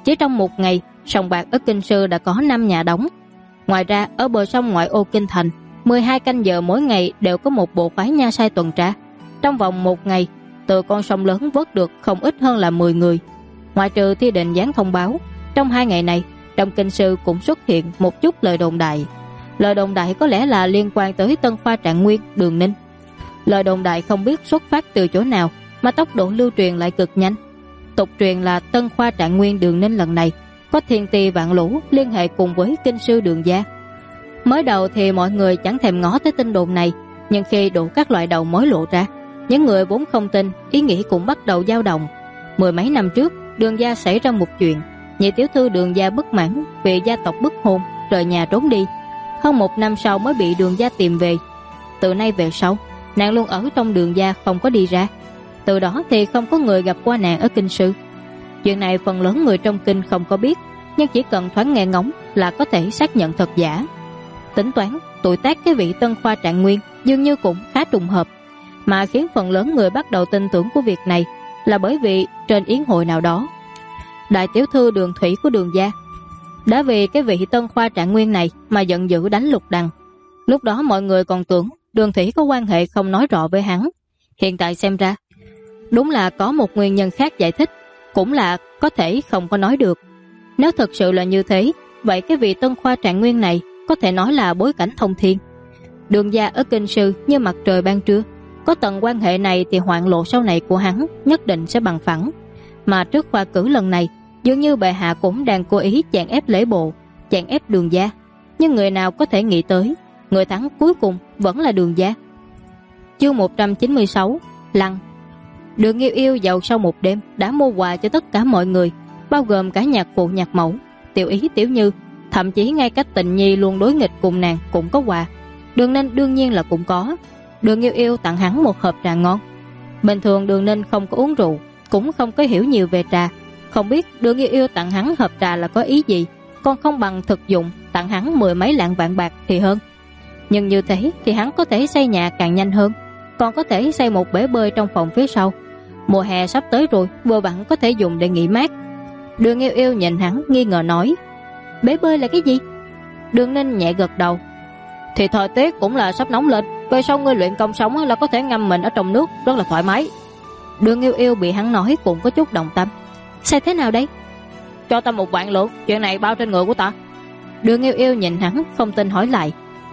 Chỉ trong một ngày, sòng bạc ở Kinh Sư đã có 5 nhà đóng. Ngoài ra, ở bờ sông ngoại ô Kinh Thành, 12 canh giờ mỗi ngày đều có một bộ phái nha sai tuần tra. Trong vòng một ngày, từ con sông lớn vớt được không ít hơn là 10 người. Ngoại trừ Thi Định dán thông báo, trong 2 ngày này, trong Kinh Sư cũng xuất hiện một chút lời đồn đại. Lời đồn đại có lẽ là liên quan tới Tân Khoa Trạng Nguyên, Đường Ninh. Lời đồn đại không biết xuất phát từ chỗ nào mà tốc độ lưu truyền lại cực nhanh. Tục truyền là Tân Khoa Trạng Nguyên Đường Ninh lần này có thiên ti vạn lũ liên hệ cùng với kinh sư Đường gia. Mới đầu thì mọi người chẳng thèm ngó tới tin đồn này, nhưng khi đủ các loại đầu mối lộ ra, những người vốn không tin, ý nghĩ cũng bắt đầu dao động. 10 mấy năm trước, Đường gia xảy ra một chuyện, nhị tiểu thư Đường gia bất mãn vì gia tộc bức hôn, rời nhà trốn đi. Hơn 1 năm sau mới bị Đường gia tìm về. Từ nay về sau, nàng luôn ở trong Đường gia, không có đi ra. Từ đó thì không có người gặp qua nàng ở kinh sư. Chuyện này phần lớn người trong kinh không có biết, nhưng chỉ cần thoáng nghe ngóng là có thể xác nhận thật giả. Tính toán, tuổi tác cái vị Tân Khoa Trạng Nguyên dường như cũng khá trùng hợp, mà khiến phần lớn người bắt đầu tin tưởng của việc này là bởi vì trên yến hội nào đó, đại tiểu thư Đường Thủy của Đường gia đã vì cái vị Tân Khoa Trạng Nguyên này mà giận dữ đánh Lục Đằng. Lúc đó mọi người còn tưởng Đường Thủy có quan hệ không nói rõ với hắn. Hiện tại xem ra, đúng là có một nguyên nhân khác giải thích, cũng là có thể không có nói được. Nếu thật sự là như thế, vậy cái vị Tân Khoa Trạng Nguyên này có thể nói là bối cảnh thông thiên. Đường gia ở kinh sư như mặt trời ban trưa, có tầng quan hệ này thì hoạn lộ sau này của hắn nhất định sẽ bằng phẳng. Mà trước khoa cử lần này, dường như bệ hạ cũng đang cố ý chèn ép lễ bộ, chèn ép Đường gia. Nhưng người nào có thể nghĩ tới, người thắng cuối cùng vẫn là Đường gia. Chương 196, Lăng. Đường Yêu Yêu giàu sau một đêm đã mua quà cho tất cả mọi người, bao gồm cả nhạc phụ nhạc mẫu, Tiểu Ý Tiểu Như, thậm chí ngay cách Tình Nhi luôn đối nghịch cùng nàng cũng có quà. Đường Ninh đương nhiên là cũng có. Đường Yêu Yêu tặng hắn một hộp trà ngon. Bình thường Đường Ninh không có uống rượu, cũng không có hiểu nhiều về trà, không biết Đường Yêu Yêu tặng hắn hộp trà là có ý gì, còn không bằng thực dụng tặng hắn 10 mấy lạng vạn bạc thì hơn. Nhưng như thế thì hắn có thể xây nhà càng nhanh hơn, còn có thể xây một bể bơi trong phòng phía sau. Mùa hè sắp tới rồi, vừa vặn có thể dùng để nghỉ mát. Đường Yêu Yêu nhìn hắn nghi ngờ nói, bể bơi là cái gì? Đường Ninh nhẹ gật đầu, thì thời tiết cũng là sắp nóng lên, về sau ngươi luyện công sống là có thể ngâm mình ở trong nước, rất là thoải mái. Đường Yêu Yêu bị hắn nói cũng có chút động tâm. Sao thế nào đấy? Cho ta 1 vạn lượng, chuyện này bao trên người của ta. Đường Yêu Yêu nhìn hắn không tin hỏi lại,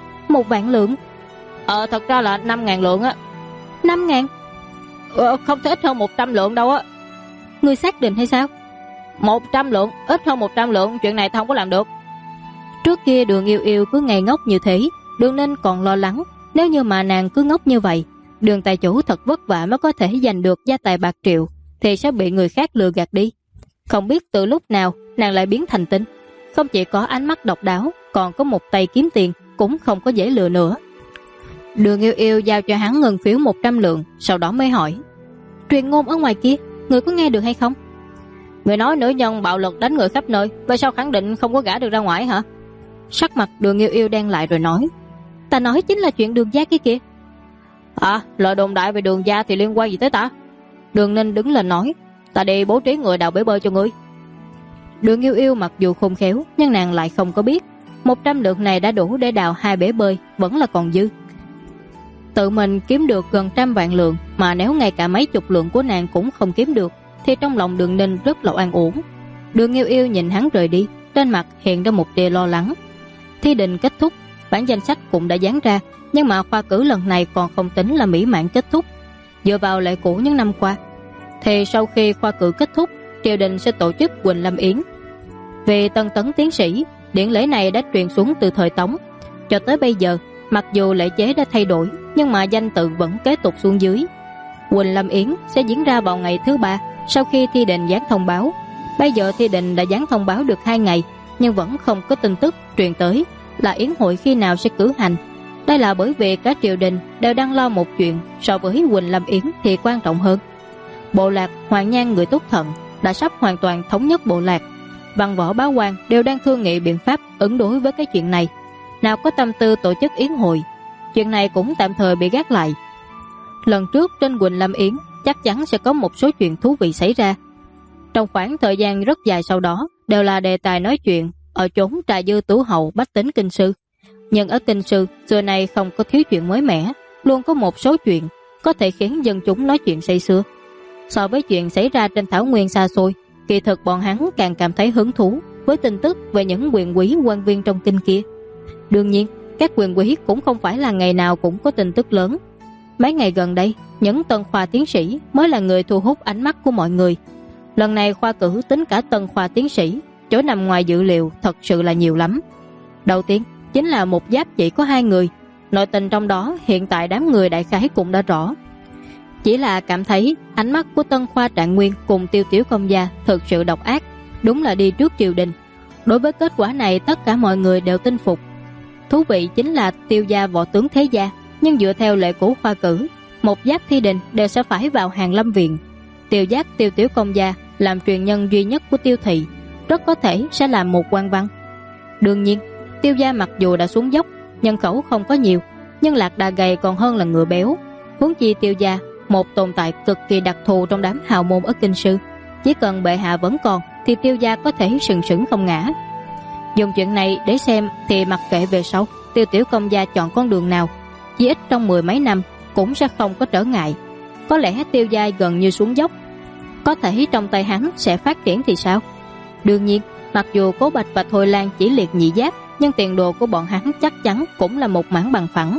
1 vạn lượng? Thật ra là 5.000 lượng á. 5.000? Không thể ít hơn 100 lượng đâu á. Ngươi xác định hay sao? 100 lượng, ít hơn 100 lượng, chuyện này ta không có làm được. Trước kia Đường Yêu Yêu cứ ngây ngốc như thế, Đường Ninh còn lo lắng, nếu như mà nàng cứ ngốc như vậy, Đường tài chủ thật vất vả mới có thể giành được gia tài bạc triệu, thì sẽ bị người khác lừa gạt đi. Không biết từ lúc nào nàng lại biến thành tinh, không chỉ có ánh mắt độc đáo, còn có một tay kiếm tiền, cũng không có dễ lừa nữa. Đường Yêu Yêu giao cho hắn ngân phiếu 100 lượng, sau đó mới hỏi, truyền ngôn ở ngoài kia, người có nghe được hay không? Người nói nữ nhân bạo lực đánh người khắp nơi, vậy sao khẳng định không có gả được ra ngoài hả? Sắc mặt Đường Yêu Yêu đen lại rồi nói, ta nói chính là chuyện Đường gia kia kìa. Lời đồn đại về Đường gia thì liên quan gì tới ta? Đường Ninh đứng lên nói, ta đi bố trí người đào bể bơi cho ngươi. Đường Yêu Yêu mặc dù khôn khéo, nhưng nàng lại không có biết 100 lượng này đã đủ để đào 2 bể bơi, vẫn là còn dư. Tự mình kiếm được gần 100 vạn lượng, mà nếu ngay cả mấy chục lượng của nàng cũng không kiếm được, thì trong lòng Đường Ninh rất là oan uổng. Đường Yêu Yêu nhìn hắn rời đi, trên mặt hiện ra một tia lo lắng. Thi định kết thúc, bản danh sách cũng đã dán ra, nhưng mà khoa cử lần này còn không tính là mỹ mãn kết thúc. Dựa vào lệ cũ những năm qua, thì sau khi khoa cử kết thúc, triều đình sẽ tổ chức Quỳnh Lâm Yến. Vì tân tấn tiến sĩ, điển lễ này đã truyền xuống từ thời Tống. Cho tới bây giờ, mặc dù lễ chế đã thay đổi, nhưng mà danh tự vẫn kế tục xuống dưới. Quỳnh Lâm Yến sẽ diễn ra vào ngày thứ 3 sau khi Thi định dán thông báo. Bây giờ Thi định đã dán thông báo được 2 ngày, nhưng vẫn không có tin tức truyền tới là yến hội khi nào sẽ cử hành. Đây là bởi vì cả triều đình đều đang lo một chuyện so với Quỳnh Lâm Yến thì quan trọng hơn. Bộ lạc Hoàng Nhan người Túc Thận đã sắp hoàn toàn thống nhất bộ lạc. Văn võ bá quan đều đang thương nghị biện pháp ứng đối với cái chuyện này, nào có tâm tư tổ chức yến hội. Chuyện này cũng tạm thời bị gác lại. Lần trước trên Quỳnh Lâm Yến chắc chắn sẽ có một số chuyện thú vị xảy ra. Trong khoảng thời gian rất dài sau đó, đều là đề tài nói chuyện ở chốn trà dư tửu hậu bách tính kinh sư. Nhưng ở kinh sư xưa nay không có thiếu chuyện mới mẻ, luôn có một số chuyện có thể khiến dân chúng nói chuyện say sưa. So với chuyện xảy ra trên thảo nguyên xa xôi, kỳ thực bọn hắn càng cảm thấy hứng thú với tin tức về những quyền quý quan viên trong kinh kia. Đương nhiên, các quyền quý cũng không phải là ngày nào cũng có tin tức lớn. Mấy ngày gần đây, những tân khoa tiến sĩ mới là người thu hút ánh mắt của mọi người. Lần này khoa cử tính cả tân khoa tiến sĩ, chỗ nằm ngoài dự liệu thật sự là nhiều lắm. Đầu tiên chính là một giáp chỉ có 2 người. Nội tình trong đó hiện tại đám người đại khái cũng đã rõ. Chỉ là cảm thấy ánh mắt của tân khoa Trạng Nguyên cùng Tiêu Tiểu Công Gia thực sự độc ác, đúng là đi trước triều đình. Đối với kết quả này tất cả mọi người đều tin phục. Thú vị chính là Tiêu gia võ tướng thế gia, nhưng dựa theo lệ cũ khoa cử, một giáp thi đình đều sẽ phải vào hàng lâm viện. Tiêu giáp Tiêu Tiểu Công Gia làm truyền nhân duy nhất của Tiêu thị, rất có thể sẽ làm một quan văn. Đương nhiên, Tiêu gia mặc dù đã xuống dốc, nhân khẩu không có nhiều, nhưng lạc đà gầy còn hơn là ngựa béo. Huống chi Tiêu gia một tồn tại cực kỳ đặc thù trong đám hào môn ở kinh sư, chỉ cần bệ hạ vẫn còn thì Tiêu gia có thể sừng sững không ngã. Dùng chuyện này để xem thì mặc kệ về sau Tiêu Tiểu Công Gia chọn con đường nào, chỉ ít trong 10 mấy năm cũng sẽ không có trở ngại. Có lẽ Tiêu gia gần như xuống dốc, có thể trong tay hắn sẽ phát triển thì sao? Đương nhiên, mặc dù Cố Bạch và Thôi Lan chỉ liệt nhị giáp, nhưng tiền đồ của bọn hắn chắc chắn cũng là một mảng bằng phẳng.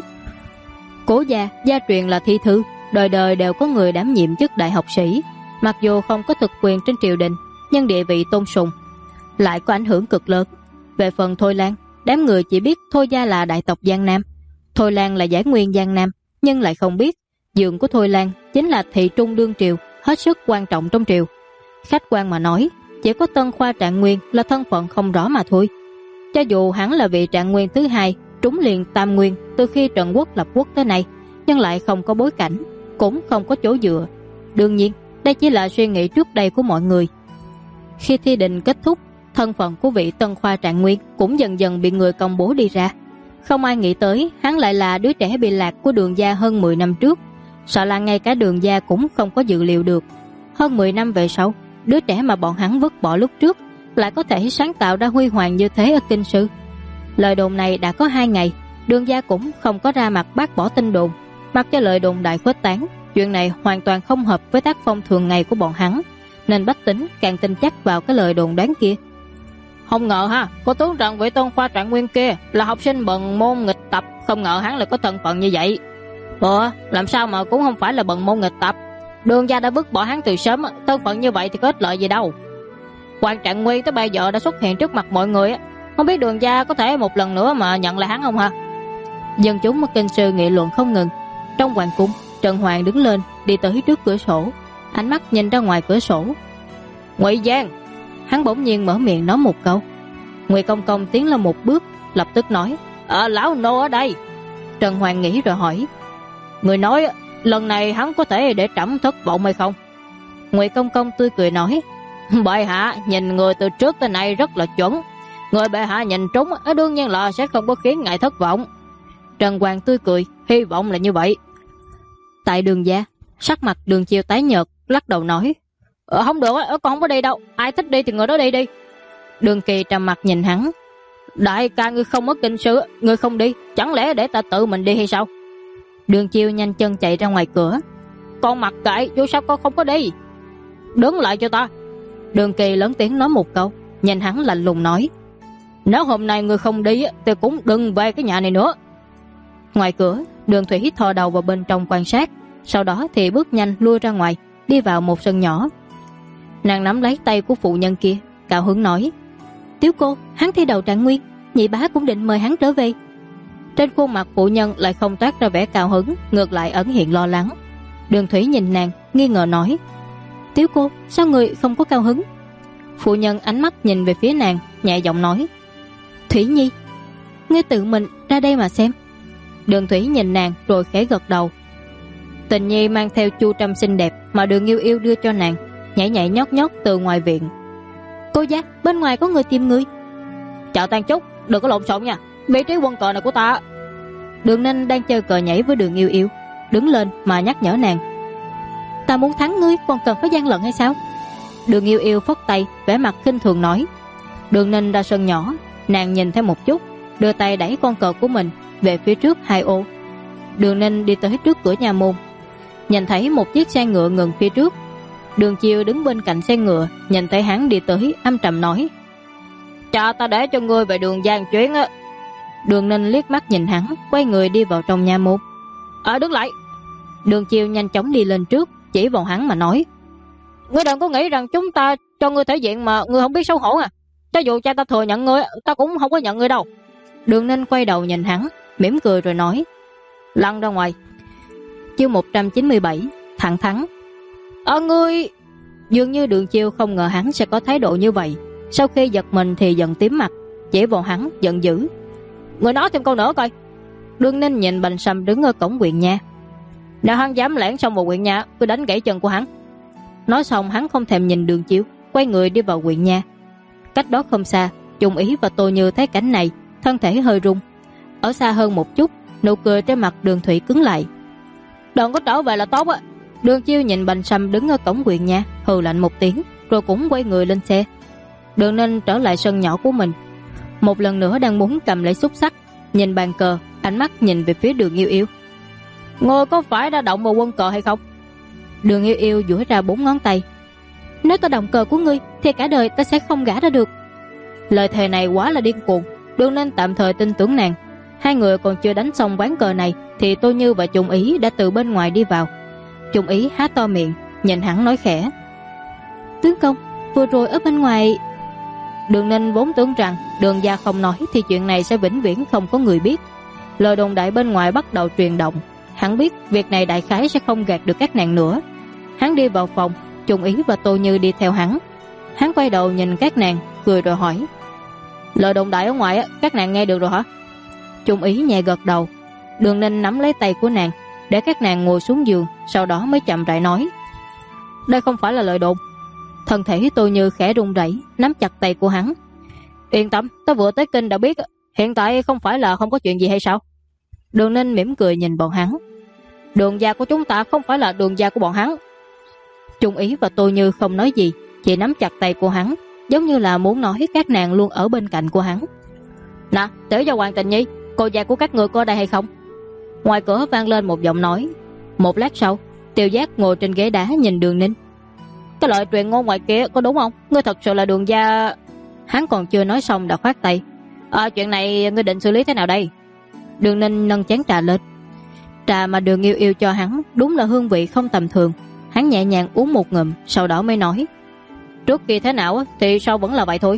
Cố gia gia truyền là thi thư, đời đời đều có người đảm nhiệm chức đại học sĩ. Mặc dù không có thực quyền trên triều đình, nhưng địa vị tôn sùng, lại có ảnh hưởng cực lớn. Về phần Thôi Lan, đám người chỉ biết Thôi gia là đại tộc Giang Nam, Thôi Lan là giải nguyên Giang Nam, nhưng lại không biết giường của Thôi Lan chính là thị trung đương triều, hết sức quan trọng trong triều. Khách quan mà nói, chỉ có tân khoa Trạng Nguyên là thân phận không rõ mà thôi. Cho dù hắn là vị Trạng Nguyên thứ 2 trúng liền tam nguyên từ khi Trần Quốc lập quốc tới nay, nhưng lại không có bối cảnh, cũng không có chỗ dựa. Đương nhiên, đây chỉ là suy nghĩ trước đây của mọi người. Khi thi đình kết thúc, thân phận của vị tân khoa Trạng Nguyên cũng dần dần bị người công bố đi ra. Không ai nghĩ tới hắn lại là đứa trẻ bị lạc của Đường gia hơn 10 năm trước. Sợ là ngay cả Đường gia cũng không có dự liệu được. Hơn 10 năm về sau, đứa trẻ mà bọn hắn vứt bỏ lúc trước lại có thể sáng tạo ra huy hoàng như thế ở kinh sư. Lời đồn này đã có 2 ngày, Đường gia cũng không có ra mặt bác bỏ tin đồn, mặc cho lời đồn đại khuếch tán. Chuyện này hoàn toàn không hợp với tác phong thường ngày của bọn hắn, nên bách tính càng tin chắc vào cái lời đồn đoán kia. Không ngờ ha, có tướng rằng vị tân khoa Trạng Nguyên kia là học sinh bần môn nghịch tập, không ngờ hắn lại có thân phận như vậy. Làm sao mà cũng không phải là bần môn nghịch tập. Đường gia đã vứt bỏ hắn từ sớm, thân phận như vậy thì có ích lợi gì đâu. Quan Trạng Nguyên tới bây giờ đã xuất hiện trước mặt mọi người, không biết Đường gia có thể một lần nữa mà nhận lại hắn không ha? Dân chúng ở kinh sư nghị luận không ngừng. Trong hoàng cung, Trần Hoàng đứng lên đi tới trước cửa sổ, ánh mắt nhìn ra ngoài cửa sổ. Ngụy Giang, hắn bỗng nhiên mở miệng nói một câu. Ngụy Công Công tiến lên một bước, lập tức nói: lão nô ở đây. Trần Hoàng nghĩ rồi hỏi: người nói lần này hắn có thể để trẫm thất vọng hay không? Ngụy Công Công tươi cười nói: bệ hạ nhìn người từ trước tới nay rất là chuẩn, người bệ hạ nhìn trúng đương nhiên là sẽ không có khiến ngài thất vọng. Trần Hoàng tươi cười: hy vọng là như vậy. Tại Đường gia, sắc mặt Đường Chiêu tái nhợt, lắc đầu nói: không được, con không có đi đâu, ai thích đi thì người đó đi đi. Đường Kỳ trầm mặt nhìn hắn: đại ca ngươi không ở kinh sư, ngươi không đi, chẳng lẽ để ta tự mình đi hay sao? Đường Chiêu nhanh chân chạy ra ngoài cửa: con mặc kệ, dù sao con không có đi. Đứng lại cho ta. Đường Kỳ lớn tiếng nói một câu, nhìn hắn lạnh lùng nói: nếu hôm nay ngươi không đi thì cũng đừng về cái nhà này nữa. Ngoài cửa, Đường Thủy thò đầu vào bên trong quan sát, sau đó thì bước nhanh lui ra ngoài, đi vào một sân nhỏ. Nàng nắm lấy tay của phụ nhân kia, cao hứng nói: Tiếu cô, hắn thi đầu Trạng Nguyên, nhị bá cũng định mời hắn trở về. Trên khuôn mặt phụ nhân lại không toát ra vẻ cao hứng, ngược lại ẩn hiện lo lắng. Đường Thủy nhìn nàng, nghi ngờ nói: Tiếu cô, sao người không có cao hứng? Phụ nhân ánh mắt nhìn về phía nàng, nhẹ giọng nói: Thủy Nhi, ngươi tự mình ra đây mà xem. Đường Thủy nhìn nàng rồi khẽ gật đầu. Tình Nhi mang theo chu trâm xinh đẹp mà Đường Yêu Yêu đưa cho nàng, nhảy nhảy nhót nhót từ ngoài viện. Cô gia, bên ngoài có người tìm ngươi. Chào Tan Trúc, đừng có lộn xộn nha, vị trí quân cờ này của ta. Đường Ninh đang chơi cờ nhảy với Đường Yêu Yêu, đứng lên mà nhắc nhở nàng: Ta muốn thắng ngươi, còn cần phải gian lận hay sao? Đường Yêu Yêu phất tay, vẻ mặt khinh thường nói: Đường Ninh ra sân nhỏ, nàng nhìn thêm một chút, đưa tay đẩy con cờ của mình về phía trước 2 ô. Đường Ninh đi tới trước cửa nhà môn, nhìn thấy một chiếc xe ngựa ngừng phía trước. Đường Chiêu đứng bên cạnh xe ngựa, nhìn thấy hắn đi tới, âm trầm nói: "Cha ta để cho ngươi về Đường Giang chuyến á." Đường Ninh liếc mắt nhìn hắn, quay người đi vào trong nhà môn. Đứng lại." Đường Chiêu nhanh chóng đi lên trước, chỉ vào hắn mà nói: "Ngươi đừng có nghĩ rằng chúng ta cho ngươi thể diện mà ngươi không biết xấu hổ à. Cho dù cha ta thừa nhận ngươi, ta cũng không có nhận ngươi đâu." Đường Ninh quay đầu nhìn hắn, mỉm cười rồi nói: "Lăn ra ngoài." Chương 197 thẳng thắn. Ngươi... Dường như Đường Chiêu không ngờ hắn sẽ có thái độ như vậy. Sau khi giật mình thì giận tím mặt, chỉ vào hắn giận dữ: "Ngươi nói thêm câu nữa coi." Đường Ninh nhìn Bành Sâm đứng ở cổng huyện nha: "Nếu hắn dám lẻn xong vào huyện nha, tôi đánh gãy chân của hắn." Nói xong hắn không thèm nhìn Đường Chiêu, quay người đi vào huyện nha. Cách đó không xa, Trung Ý và Tô Như thấy cảnh này, thân thể hơi rung. Ở xa hơn một chút, nụ cười trên mặt Đường Thủy cứng lại. "Đừng có trở về là tốt á." Đường Chiêu nhìn Bành Sâm đứng ở cổng huyện nha, hừ lạnh một tiếng, rồi cũng quay người lên xe. Đường Ninh trở lại sân nhỏ của mình, một lần nữa đang muốn cầm lấy xúc xắc, nhìn bàn cờ, ánh mắt nhìn về phía Đường Yêu Yêu. "Ngươi có phải đã động vào quân cờ hay không?" Đường Yêu Yêu duỗi ra 4 ngón tay: "Nếu ta động cờ của ngươi thì cả đời ta sẽ không gả ra được." Lời thề này quá là điên cuồng, Đường Ninh tạm thời tin tưởng nàng. Hai người còn chưa đánh xong ván cờ này thì Tô Như và Trung Ý đã từ bên ngoài đi vào. Trung Ý há to miệng, nhìn hắn nói khẽ: "Tướng công, vừa rồi ở bên ngoài..." Đường Ninh vốn tưởng rằng Đường gia không nói thì chuyện này sẽ vĩnh viễn không có người biết. Lời đồn đại bên ngoài bắt đầu truyền động. Hắn biết việc này đại khái sẽ không gạt được các nàng nữa. Hắn đi vào phòng, Trung Ý và Tô Như đi theo hắn. Hắn quay đầu nhìn các nàng, cười rồi hỏi: "Lời đồn đại ở ngoài các nàng nghe được rồi hả?" Trung Ý nhẹ gật đầu. Đường Ninh nắm lấy tay của nàng, để các nàng ngồi xuống giường, sau đó mới chậm rãi nói: "Đây không phải là lời đồn." Thân thể Tô Như khẽ run rẩy, nắm chặt tay của hắn: "Yên tâm, ta vừa tới kinh đã biết, hiện tại không phải là không có chuyện gì hay sao?" Đường Ninh mỉm cười nhìn bọn hắn: "Đường gia của chúng ta không phải là đường gia của bọn hắn." Trung Ý và Tô Như không nói gì, chỉ nắm chặt tay của hắn, giống như là muốn nói các nàng luôn ở bên cạnh của hắn. "Nè, Tiểu Gia Hoàng Tình Nhi, cô gia của các ngươi có đây hay không?" Ngoài cửa vang lên một giọng nói. Một lát sau, Tiêu Giác ngồi trên ghế đá nhìn Đường Ninh: "Cái lời truyền ngôn ngoài kia có đúng không? Ngươi thật sự là Đường gia..." Hắn còn chưa nói xong đã khoát tay: "Chuyện này ngươi định xử lý thế nào đây?" Đường Ninh nâng chén trà lên. Trà mà Đường Yêu Yêu cho hắn đúng là hương vị không tầm thường. Hắn nhẹ nhàng uống một ngụm, sau đó mới nói: "Trước kia thế nào thì sau vẫn là vậy thôi."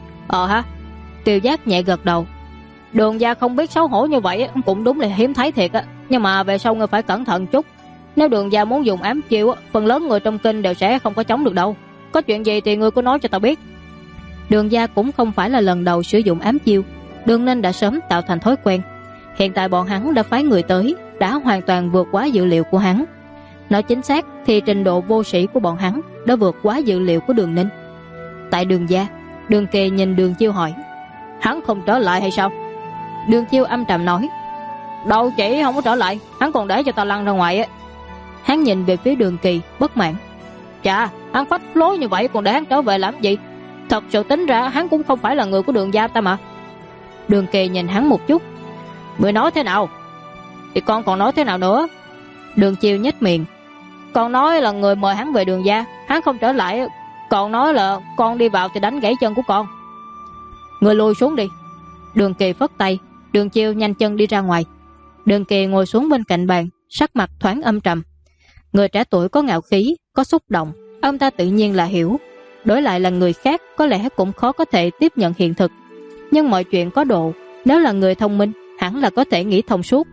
Ha. Tiêu Giác nhẹ gật đầu. "Đường gia không biết xấu hổ như vậy cũng đúng là hiếm thấy thiệt á. Nhưng mà về sau ngươi phải cẩn thận chút. Nếu Đường gia muốn dùng ám chiêu, phần lớn người trong kinh đều sẽ không có chống được đâu. Có chuyện gì thì ngươi cứ nói cho ta biết." Đường gia cũng không phải là lần đầu sử dụng ám chiêu. Đường Ninh đã sớm tạo thành thói quen. Hiện tại bọn hắn đã phái người tới, đã hoàn toàn vượt quá dự liệu của hắn. Nói chính xác thì trình độ vô sĩ của bọn hắn đã vượt quá dự liệu của Đường Ninh. Tại Đường gia, Đường Kỳ nhìn Đường Chiêu hỏi: "Hắn không trở lại hay sao?" Đường Chiêu âm trầm nói: "Đâu chỉ không có trở lại, hắn còn để cho ta lăn ra ngoài á." Hắn nhìn về phía Đường Kỳ bất mãn: "Chà, hắn phách lối như vậy còn để hắn trở về làm gì? Thật sự tính ra hắn cũng không phải là người của Đường gia ta mà." Đường Kỳ nhìn hắn một chút: "Ngươi nói thế nào?" "Thì con còn nói thế nào nữa?" Đường Chiêu nhếch miệng: "Con nói là người mời hắn về Đường gia, hắn không trở lại, còn nói là con đi vào thì đánh gãy chân của con." "Ngươi lùi xuống đi." Đường Kỳ phất tay. Đường Chiêu nhanh chân đi ra ngoài. Đường Kỳ ngồi xuống bên cạnh bàn, sắc mặt thoáng âm trầm. Người trẻ tuổi có ngạo khí, có xúc động, ông ta tự nhiên là hiểu. Đối lại là người khác có lẽ cũng khó có thể tiếp nhận hiện thực. Nhưng mọi chuyện có độ, nếu là người thông minh hẳn là có thể nghĩ thông suốt.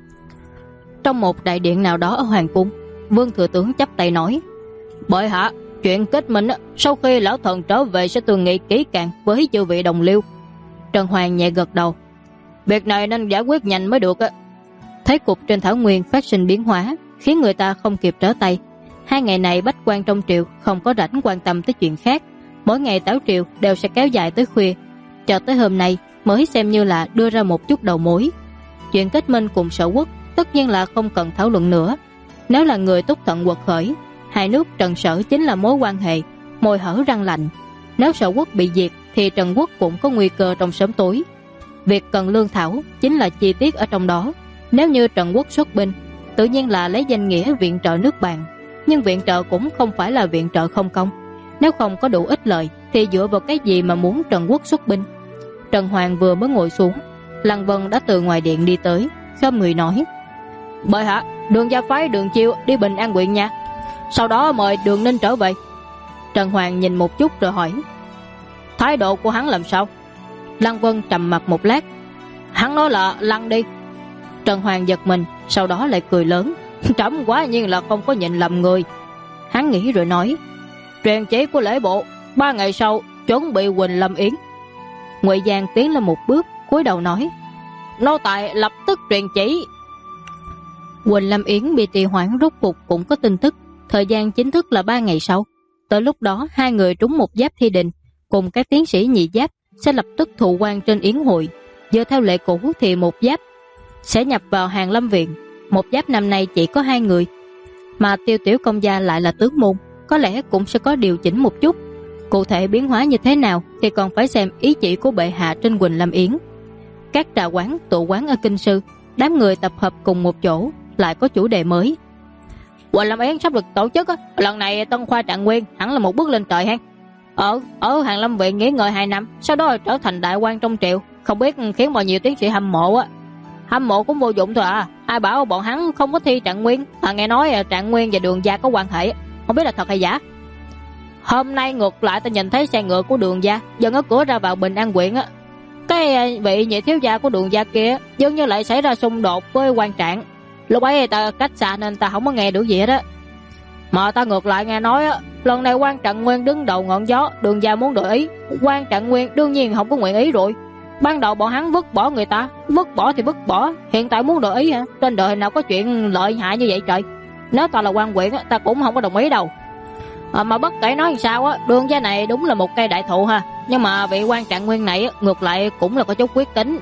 Trong một đại điện nào đó ở hoàng cung, Vương thừa tướng chắp tay nói: "Bệ hạ, chuyện kết minh sau khi lão thần trở về sẽ tường nghị kỹ càng với chư vị đồng liêu." Trần Hoàng nhẹ gật đầu: "Việc này nên giải quyết nhanh mới được." Thấy cục trên thảo nguyên phát sinh biến hóa, khiến người ta không kịp trở tay. 2 ngày này bách quan trong triều không có rảnh quan tâm tới chuyện khác. Mỗi ngày tấu triều đều sẽ kéo dài tới khuya. Cho tới hôm nay mới xem như là đưa ra một chút đầu mối. Chuyện kết minh cùng Sở Quốc tất nhiên là không cần thảo luận nữa. Nếu là người Túc Thận quật khởi, hai nước Trần Sở chính là mối quan hệ môi hở răng lạnh. Nếu Sở Quốc bị diệt thì Trần Quốc cũng có nguy cơ trong sớm tối. Việc cần lương thảo chính là chi tiết ở trong đó. Nếu như Trần Quốc xuất binh, tự nhiên là lấy danh nghĩa viện trợ nước bạn, nhưng viện trợ cũng không phải là viện trợ không công. Nếu không có đủ ích lợi thì dựa vào cái gì mà muốn Trần Quốc xuất binh? Trần Hoàng vừa mới ngồi xuống, Lăng Vân đã từ ngoài điện đi tới, khom người nói: Bệ hạ, Đường gia phái Đường Chiêu đi Bình An huyện nha, sau đó mời Đường Ninh trở về. Trần Hoàng nhìn một chút rồi hỏi: Thái độ của hắn làm sao? Lăng Vân trầm mặt một lát: Hắn nói là lăn đi. Trần Hoàng giật mình, sau đó lại cười lớn: Trẫm quá nhiên là không có nhìn lầm người. Hắn nghĩ rồi nói: Truyền chỉ của lễ bộ, 3 ngày sau chuẩn bị Quỳnh Lâm Yến. Ngụy Giang tiến lên một bước, cúi đầu nói: Nô tài lập tức truyền chỉ. Quỳnh Lâm Yến bị trì hoãn rốt cuộc cũng có tin tức, thời gian chính thức là 3 ngày sau. Tới lúc đó 2 người trúng một giáp thi đình cùng các tiến sĩ nhị giáp sẽ lập tức thụ quan trên yến hội. Dựa theo lệ cũ thì một giáp sẽ nhập vào Hàn Lâm viện. Một giáp năm nay chỉ có 2 người, mà Tiêu Tiểu công gia lại là tướng môn, có lẽ cũng sẽ có điều chỉnh một chút. Cụ thể biến hóa như thế nào thì còn phải xem ý chỉ của bệ hạ trên Quỳnh Lâm Yến. Các trà quán, tụ quán ở kinh sư, đám người tập hợp cùng một chỗ, lại có chủ đề mới. Quỳnh Lâm Yến sắp được tổ chức á, lần này Tân Khoa Trạng Nguyên hẳn là một bước lên trời ha. Ở Hàn Lâm viện nghỉ ngơi 2 năm, sau đó trở thành đại quan trong triều, không biết khiến bao nhiêu tiến sĩ hâm mộ á. Hâm mộ cũng vô dụng thôi à. Ai bảo bọn hắn không có thi Trạng Nguyên? Nghe nói Trạng Nguyên và Đường gia có quan hệ, không biết là thật hay giả. Hôm nay ngược lại ta nhìn thấy xe ngựa của Đường gia dần ở cửa ra vào Bình An huyện á. Cái vị nhị thiếu gia của Đường gia kia dường như lại xảy ra xung đột với quan trạng. Lúc ấy ta cách xa nên ta không có nghe được gì hết á. Mà ta ngược lại nghe nói á, lần này quan Trạng Nguyên đứng đầu ngọn gió, Đường gia muốn đổi ý. Quan Trạng Nguyên đương nhiên không có nguyện ý rồi. Ban đầu bọn hắn vứt bỏ người ta, vứt bỏ thì vứt bỏ, hiện tại muốn đổi ý hả? Trên đời nào có chuyện lợi hại như vậy trời. Nếu ta là quan huyện ta cũng không có đồng ý đâu. Mà bất kể nói sao á, Đường gia này đúng là một cây đại thụ ha. Nhưng mà vị quan Trạng Nguyên này ngược lại cũng là có chút quyết tính.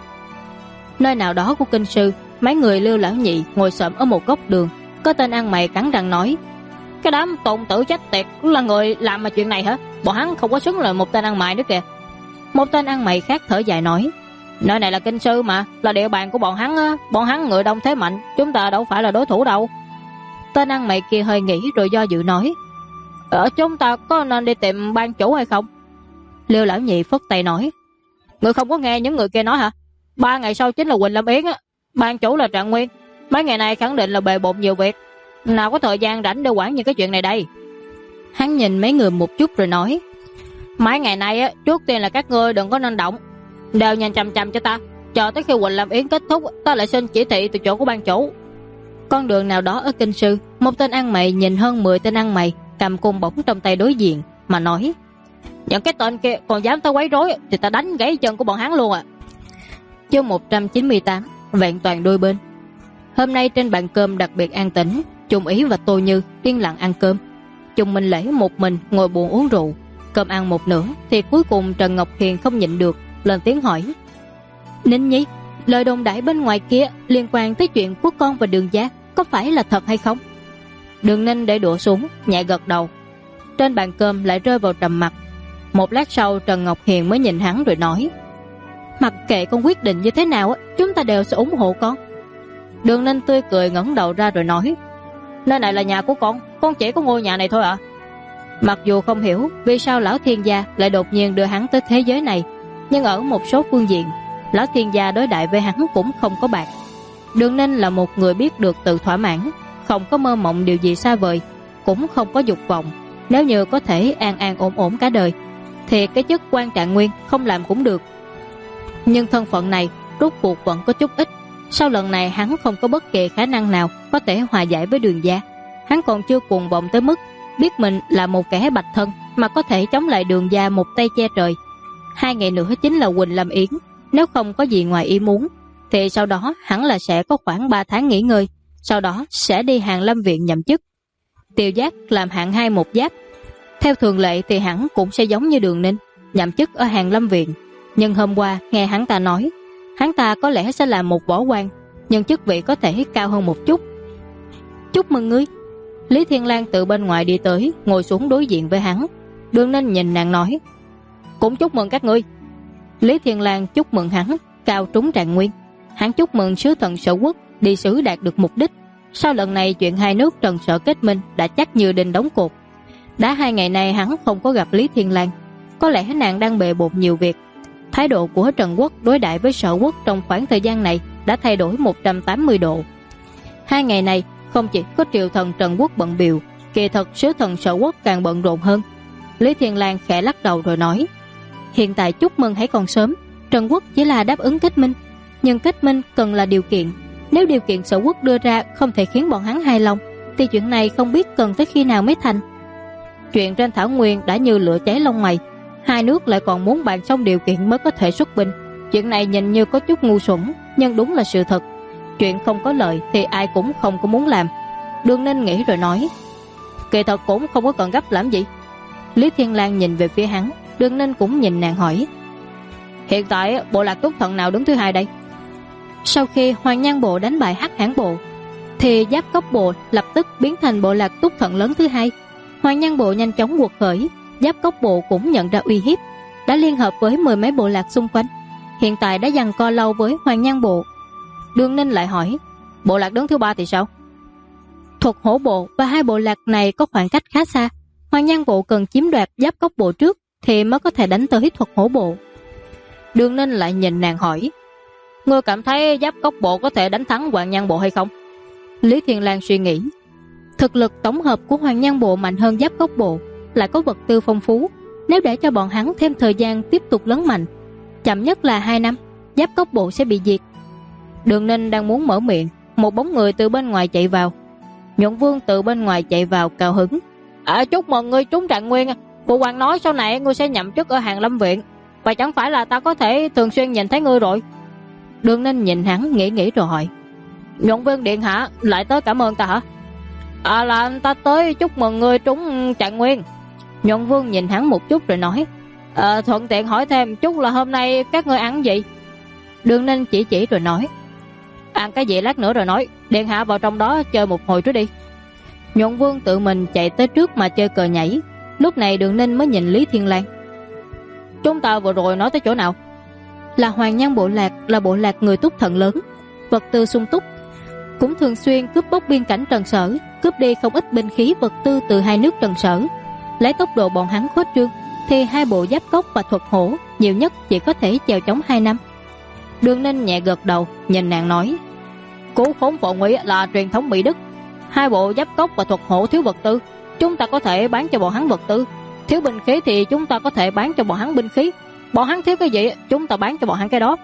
Nơi nào đó của kinh sư, mấy người Lưu Lão Nhị ngồi xổm ở một góc đường. Có tên ăn mày cắn răng nói: Cái đám tôn tử chết tiệt là người làm mà chuyện này hả? Bọn hắn không có xứng là một tên ăn mày nữa kìa. Một tên ăn mày khác thở dài nói: Nơi này là kinh sư mà, là địa bàn của bọn hắn á. Bọn hắn người đông thế mạnh, chúng ta đâu phải là đối thủ đâu. Tên ăn mày kia hơi nghĩ rồi do dự nói: Chúng ta có nên đi tìm ban chủ hay không? Lưu Lão Nhị phất tay nói: Người không có nghe những người kia nói hả? 3 ngày sau chính là Quỳnh Lâm Yến á. Ban chủ là Trạng Nguyên, mấy ngày nay khẳng định là bề bộn nhiều việc, nào có thời gian rảnh để quản những cái chuyện này đây. Hắn nhìn mấy người một chút rồi nói: Mấy ngày nay á, trước tiên là các ngươi đừng có nên động, đều nhìn chằm chằm cho ta, chờ tới khi Quỳnh Lâm Yến kết thúc ta lại xin chỉ thị từ chỗ của ban chủ. Con đường nào đó ở kinh sư, một tên ăn mày nhìn hơn 10 tên ăn mày cầm côn bổng trong tay đối diện mà nói: Những cái tên kia còn dám tới quấy rối thì ta đánh gãy chân của bọn hắn luôn à. Chương 198 vẹn toàn đôi bên. Hôm nay trên bàn cơm đặc biệt an tĩnh, Trung Ý và Tô Như yên lặng ăn cơm. Trung Minh Lễ một mình ngồi buồn uống rượu. Cơm ăn một nửa thì cuối cùng Trần Ngọc Hiền không nhịn được, lên tiếng hỏi: Ninh Nhi, lời đồn đại bên ngoài kia liên quan tới chuyện của con và Đường gia có phải là thật hay không? Đường Ninh để đũa xuống, nhẹ gật đầu. Trên bàn cơm lại rơi vào trầm mặc. Một lát sau Trần Ngọc Hiền mới nhìn hắn rồi nói: Mặc kệ con quyết định như thế nào, chúng ta đều sẽ ủng hộ con. Đường Ninh tươi cười ngẩng đầu ra rồi nói: Nơi này là nhà của con chỉ có ngôi nhà này thôi ạ. Mặc dù không hiểu vì sao lão thiên gia lại đột nhiên đưa hắn tới thế giới này, nhưng ở một số phương diện, lão thiên gia đối đại với hắn cũng không có bạc. Đường Ninh là một người biết được tự thỏa mãn, không có mơ mộng điều gì xa vời, cũng không có dục vọng. Nếu như có thể an an ổn ổn cả đời thì cái chức quan Trạng Nguyên không làm cũng được. Nhưng thân phận này rốt cuộc vẫn có chút ít. Sau lần này hắn không có bất kỳ khả năng nào có thể hòa giải với Đường gia. Hắn còn chưa cuồng vọng tới mức biết mình là một kẻ bạch thân mà có thể chống lại Đường gia một tay che trời. 2 ngày nữa chính là Quỳnh Lâm Yến. Nếu không có gì ngoài ý muốn thì sau đó hẳn là sẽ có khoảng 3 tháng nghỉ ngơi, sau đó sẽ đi Hàn Lâm viện nhậm chức. Tiêu Giác làm hạng 2 một giáp. Theo thường lệ thì hắn cũng sẽ giống như Đường Ninh, nhậm chức ở Hàn Lâm viện. Nhưng hôm qua nghe hắn ta nói, hắn ta có lẽ sẽ làm một võ quan, nhưng chức vị có thể cao hơn một chút. Chúc mừng ngươi. Lý Thiên Lang từ bên ngoài đi tới, ngồi xuống đối diện với hắn. Đường Ninh nhìn nàng nói: Cũng chúc mừng các ngươi. Lý Thiên Lang chúc mừng hắn cao trúng trạng nguyên. Hắn chúc mừng sứ thần Sở Quốc đi sứ đạt được mục đích. Sau lần này chuyện hai nước Trần Sở kết minh đã chắc như đinh đóng cột. Đã 2 ngày nay hắn không có gặp Lý Thiên Lang, có lẽ nàng đang bề bộn nhiều việc. Thái độ của Trần Quốc đối đãi với Sở Quốc trong khoảng thời gian này đã thay đổi 180 độ. 2 ngày này không chỉ có triều thần Trần Quốc bận biểu, kỳ thật sứ thần Sở Quốc càng bận rộn hơn. Lý Thiên Lang khẽ lắc đầu rồi nói: hiện tại chúc mừng hãy còn sớm. Trần Quốc chỉ là đáp ứng kết minh, nhưng kết minh cần là điều kiện. Nếu điều kiện Sở Quốc đưa ra không thể khiến bọn hắn hài lòng, thì chuyện này không biết cần tới khi nào mới thành. Chuyện trên thảo nguyên đã như lửa cháy lông mày, hai nước lại còn muốn bàn xong điều kiện mới có thể xuất binh. Chuyện này nhìn như có chút ngu xuẩn, nhưng đúng là sự thật. Chuyện không có lợi thì ai cũng không có muốn làm. Đường Ninh nghĩ rồi nói: kỳ thật cũng không có cần gấp làm gì. Lý Thiên Lang nhìn về phía hắn, Đường Ninh cũng nhìn nàng hỏi: hiện tại bộ lạc Túc Thần nào đứng thứ 2 đây? Sau khi Hoàng Nhan bộ đánh bại Hắc Hãn bộ, thì Giáp Cốc bộ lập tức biến thành bộ lạc Túc Thần lớn thứ 2. Hoàng Nhan bộ nhanh chóng quật khởi, Giáp Cốc bộ cũng nhận ra uy hiếp, đã liên hợp với 10 mấy bộ lạc xung quanh, hiện tại đã giằng co lâu với Hoàng Nhan bộ. Đường Ninh lại hỏi: bộ lạc đứng thứ 3 thì sao? Thuật Hổ bộ và 2 bộ lạc này có khoảng cách khá xa, Hoàng Nhan bộ cần chiếm đoạt Giáp Cốc bộ trước thì mới có thể đánh tới Thuật Hổ bộ. Đường Ninh lại nhìn nàng hỏi: ngươi cảm thấy Giáp Cốc bộ có thể đánh thắng Hoàng Nhan bộ hay không? Lý Thiên Lang suy nghĩ, thực lực tổng hợp của Hoàng Nhan bộ mạnh hơn Giáp Cốc bộ, lại có vật tư phong phú. Nếu để cho bọn hắn thêm thời gian tiếp tục lớn mạnh, chậm nhất là 2 năm, Giáp Cốc bộ sẽ bị diệt. Đường Ninh đang muốn mở miệng, một bóng người từ bên ngoài chạy vào. Nhuận Vương từ bên ngoài chạy vào cao hứng: chúc mừng ngươi trúng trạng nguyên. Phụ hoàng nói sau này ngươi sẽ nhậm chức ở Hàn Lâm viện, và chẳng phải là ta có thể thường xuyên nhìn thấy ngươi rồi? Đường Ninh nhìn hắn nghĩ rồi hỏi: Nhuận Vương điện hạ lại tới cảm ơn ta hả? Là ta tới chúc mừng ngươi trúng trạng nguyên. Nhuận Vương nhìn hắn một chút rồi nói: thuận tiện hỏi thêm chút là hôm nay các ngươi ăn gì? Đường Ninh chỉ rồi nói: ăn cái gì lát nữa rồi nói, điện hạ vào trong đó chơi một hồi trước đi. Nhuận Vương tự mình chạy tới trước mà chơi cờ nhảy. Lúc này Đường Ninh mới nhìn Lý Thiên Lang: chúng ta vừa rồi nói tới chỗ nào? Là Hoàng Nhan bộ lạc là bộ lạc người Túc Thần lớn, vật tư sung túc, cũng thường xuyên cướp bóc biên cảnh Trần Sở, cướp đi không ít binh khí vật tư từ 2 nước Trần Sở. Lấy tốc độ bọn hắn khuếch trương thì 2 bộ Giáp Cốc và Thuật Hổ nhiều nhất chỉ có thể chèo chống 2 năm. Đường Ninh nhẹ gật đầu, nhìn nàng nói: Cú khốn Phổ Ngụy là truyền thống Mỹ Đức. 2 bộ Giáp Cốc và Thuật Hổ thiếu vật tư, chúng ta có thể bán cho bọn hắn vật tư. Thiếu binh khí thì chúng ta có thể bán cho bọn hắn binh khí. Bọn hắn thiếu cái gì chúng ta bán cho bọn hắn cái đó.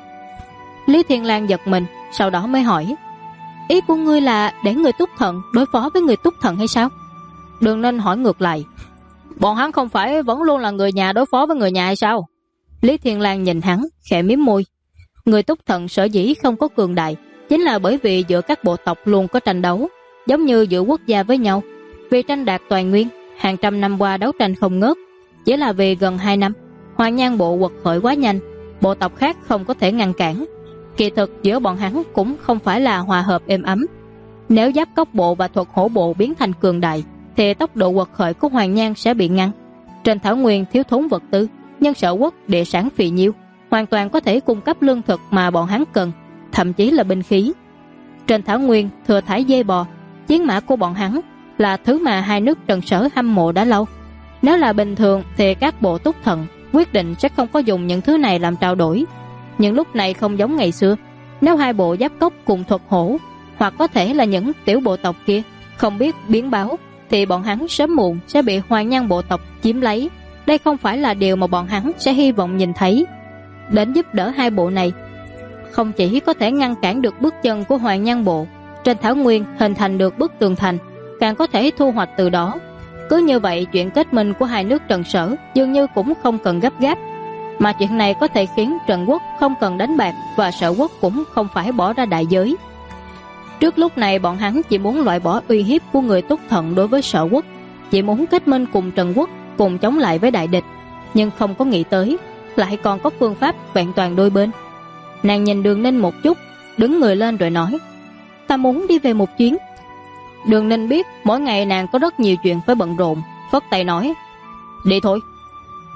Lý Thiên Lang giật mình, sau đó mới hỏi: ý của ngươi là để người Túc Thần đối phó với người Túc Thần hay sao? Đường Ninh hỏi ngược lại: bọn hắn không phải vẫn luôn là người nhà đối phó với người nhà hay sao? Lý Thiên Lang nhìn hắn khẽ mím môi. Người Túc Thần sở dĩ không có cường đại chính là bởi vì giữa các bộ tộc luôn có tranh đấu, giống như giữa quốc gia với nhau. Vì tranh đạt toàn nguyên, hàng trăm năm qua đấu tranh không ngớt. Chỉ là vì gần 2 năm Hoàng Nhan bộ quật khởi quá nhanh, bộ tộc khác không có thể ngăn cản. Kỳ thực giữa bọn hắn cũng không phải là hòa hợp êm ấm. Nếu Giáp Cốc bộ và Thuật Hổ bộ biến thành cường đại thì tốc độ quật khởi của Hoàng Nhan sẽ bị ngăn. Trên thảo nguyên thiếu thốn vật tư, nhưng Sở Quốc địa sản phì nhiêu, hoàn toàn có thể cung cấp lương thực mà bọn hắn cần, thậm chí là binh khí. Trên thảo nguyên thừa thải dê bò, chiến mã của bọn hắn là thứ mà 2 nước Trần Sở hâm mộ đã lâu. Nếu là bình thường thì các bộ Túc Thần quyết định sẽ không có dùng những thứ này làm trao đổi. Nhưng lúc này không giống ngày xưa. Nếu 2 bộ Giáp Cốc cùng Thuật Hổ, hoặc có thể là những tiểu bộ tộc kia, không biết biến báo, thì bọn hắn sớm muộn sẽ bị Hoàng Nhan bộ tộc chiếm lấy. Đây không phải là điều mà bọn hắn sẽ hy vọng nhìn thấy. Đến giúp đỡ 2 bộ này, không chỉ có thể ngăn cản được bước chân của Hoàng Nhan bộ trên thảo nguyên hình thành được bức tường thành, càng có thể thu hoạch từ đó. Cứ như vậy chuyện kết minh của 2 nước Trần Sở dường như cũng không cần gấp gáp. Mà chuyện này có thể khiến Trần Quốc không cần đánh bạc, và Sở Quốc cũng không phải bỏ ra đại giới. Trước lúc này bọn hắn chỉ muốn loại bỏ uy hiếp của người Túc Thần đối với Sở Quốc, chỉ muốn kết minh cùng Trần Quốc, cùng chống lại với đại địch. Nhưng không có nghĩ tới lại còn có phương pháp vẹn toàn đôi bên. Nàng nhìn Đường Ninh một chút, đứng người lên rồi nói: ta muốn đi về một chuyến. Đường Ninh biết mỗi ngày nàng có rất nhiều chuyện phải bận rộn, phất tay nói: đi thôi.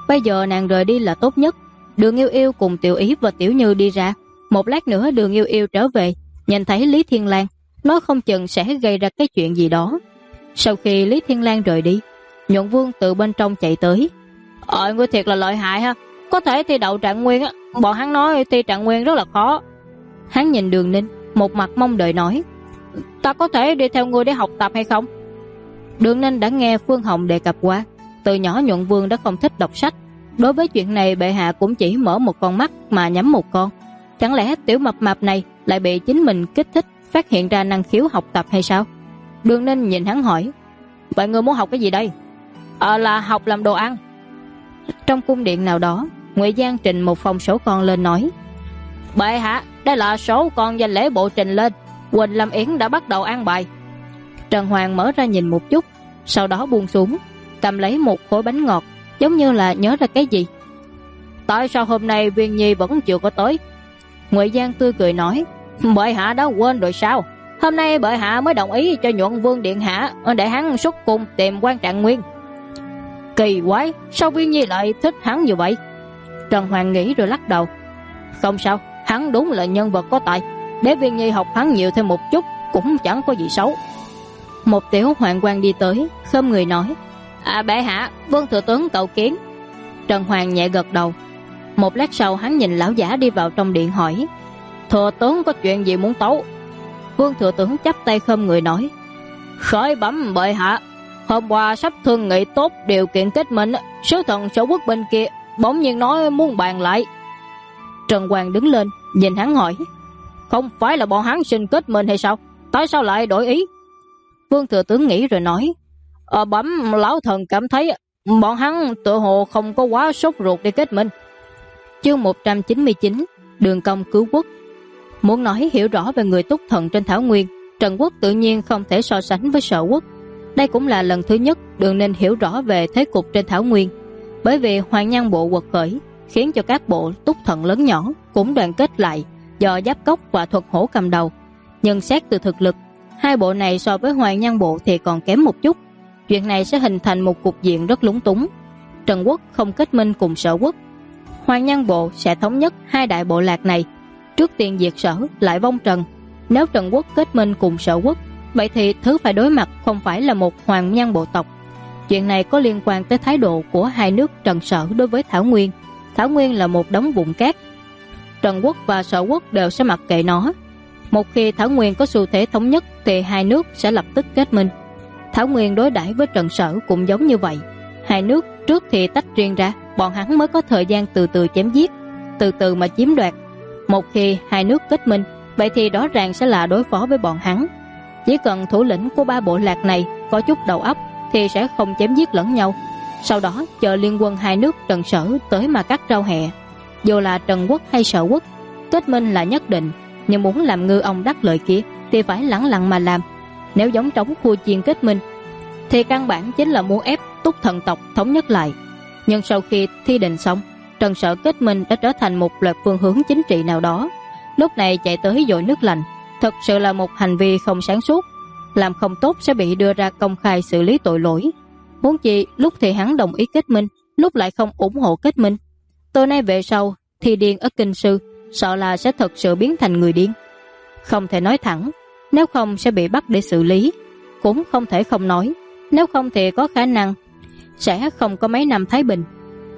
Bây giờ nàng rời đi là tốt nhất. Đường Yêu Yêu cùng Tiểu Ý và Tiểu Như đi ra. Một lát nữa Đường Yêu Yêu trở về, nhìn thấy Lý Thiên Lang, nói không chừng sẽ gây ra cái chuyện gì đó. Sau khi Lý Thiên Lang rời đi, Nhuận Vương từ bên trong chạy tới. Ngươi thiệt là lợi hại ha, có thể thi đậu trạng nguyên á. Bọn hắn nói thi trạng nguyên rất là khó. Hắn nhìn Đường Ninh, một mặt mong đợi nói, ta có thể đi theo ngươi để học tập hay không? Đường Ninh đã nghe Phương Hồng đề cập qua, từ nhỏ Nhuận Vương đã không thích đọc sách. Đối với chuyện này bệ hạ cũng chỉ mở một con mắt mà nhắm một con. Chẳng lẽ tiểu mập mạp này lại bị chính mình kích thích phát hiện ra năng khiếu học tập hay sao? Đường Ninh nhìn hắn hỏi, vậy ngươi muốn học cái gì đây? Là học làm đồ ăn. Trong cung điện nào đó, Ngụy Giang trình một phong số con lên nói, bệ hạ, đây là số con danh lễ bộ trình lên. Quỳnh Lâm Yến đã bắt đầu ăn bài. Trần Hoàng mở ra nhìn một chút, sau đó buông xuống, cầm lấy một khối bánh ngọt, giống như là nhớ ra cái gì. Tại sao hôm nay Viên Nhi vẫn chưa có tới? Ngụy Giang tươi cười nói, bệ hạ đã quên rồi sao? Hôm nay bệ hạ mới đồng ý cho Nhuận Vương điện hạ để hắn xuất cung tìm quan Trạng Nguyên. Kỳ quái, sao Viên Nhi lại thích hắn như vậy? Trần Hoàng nghĩ rồi lắc đầu, không sao, hắn đúng là nhân vật có tài, để Viên Nhi học hắn nhiều thêm một chút cũng chẳng có gì xấu. Một tiểu hoàng quan đi tới, khom người nói, bệ hạ, Vương thừa tướng cầu kiến. Trần Hoàng nhẹ gật đầu. Một lát sau hắn nhìn lão giả đi vào trong điện hỏi, thừa tướng có chuyện gì muốn tấu? Vương thừa tướng chắp tay khom người nói, khởi bẩm bệ hạ, hôm qua sắp thương nghị tốt điều kiện kết minh, sứ thần Sở Quốc bên kia bỗng nhiên nói muốn bàn lại. Trần Hoàng đứng lên nhìn hắn hỏi, không phải là bọn hắn xin kết minh hay sao? Tại sao lại đổi ý? Vương thừa tướng nghĩ rồi nói, bẩm lão thần cảm thấy bọn hắn tự hồ không có quá sốt ruột để kết minh. Chương 199, Đường Công cứu quốc. Muốn nói hiểu rõ về người Túc Thần trên Thảo Nguyên, Trần Quốc tự nhiên không thể so sánh với Sở Quốc. Đây cũng là lần thứ nhất Đường Ninh hiểu rõ về thế cục trên Thảo Nguyên. Bởi vì Hoàng Nhan Bộ quật khởi, khiến cho các bộ Túc Thần lớn nhỏ cũng đoàn kết lại, do Giáp Cốc và Thuật Hổ cầm đầu. Nhưng xét từ thực lực, hai bộ này so với Hoàng Nhan Bộ thì còn kém một chút. Chuyện này sẽ hình thành một cục diện rất lúng túng. Trần Quốc không kết minh cùng Sở Quốc, Hoàng Nhan Bộ sẽ thống nhất hai đại bộ lạc này, trước tiên diệt Sở lại vong Trần. Nếu Trần Quốc kết minh cùng Sở Quốc, vậy thì thứ phải đối mặt không phải là một Hoàng Nhan bộ tộc. Chuyện này có liên quan tới thái độ của hai nước Trần Sở đối với Thảo Nguyên. Thảo Nguyên là một đống vụn cát, Trần Quốc và Sở Quốc đều sẽ mặc kệ nó. Một khi Thảo Nguyên có xu thế thống nhất thì hai nước sẽ lập tức kết minh. Thảo Nguyên đối đãi với Trần Sở cũng giống như vậy. Hai nước trước thì tách riêng ra, bọn hắn mới có thời gian từ từ chém giết, từ từ mà chiếm đoạt. Một khi hai nước kết minh, vậy thì rõ ràng sẽ là đối phó với bọn hắn. Chỉ cần thủ lĩnh của ba bộ lạc này có chút đầu óc thì sẽ không chém giết lẫn nhau. Sau đó chờ liên quân hai nước Trần Sở tới mà cắt rau hẹ. Dù là Trần Quốc hay Sở Quốc, kết minh là nhất định, nhưng muốn làm ngư ông đắc lợi kia thì phải lẳng lặng mà làm. Nếu giống trống khua chiên kết minh thì căn bản chính là muốn ép Túc Thần tộc thống nhất lại. Nhưng sau khi thi định xong, Trần Sở kết minh đã trở thành một loạt phương hướng chính trị nào đó. Lúc này chạy tới dội nước lạnh, thật sự là một hành vi không sáng suốt. Làm không tốt sẽ bị đưa ra công khai xử lý tội lỗi. Muốn chi lúc thì hắn đồng ý kết minh, lúc lại không ủng hộ kết minh. Từ nay về sau, thì điên ở kinh sư sợ là sẽ thật sự biến thành người điên. Không thể nói thẳng, nếu không sẽ bị bắt để xử lý. Cũng không thể không nói, nếu không thì có khả năng sẽ không có mấy năm thái bình.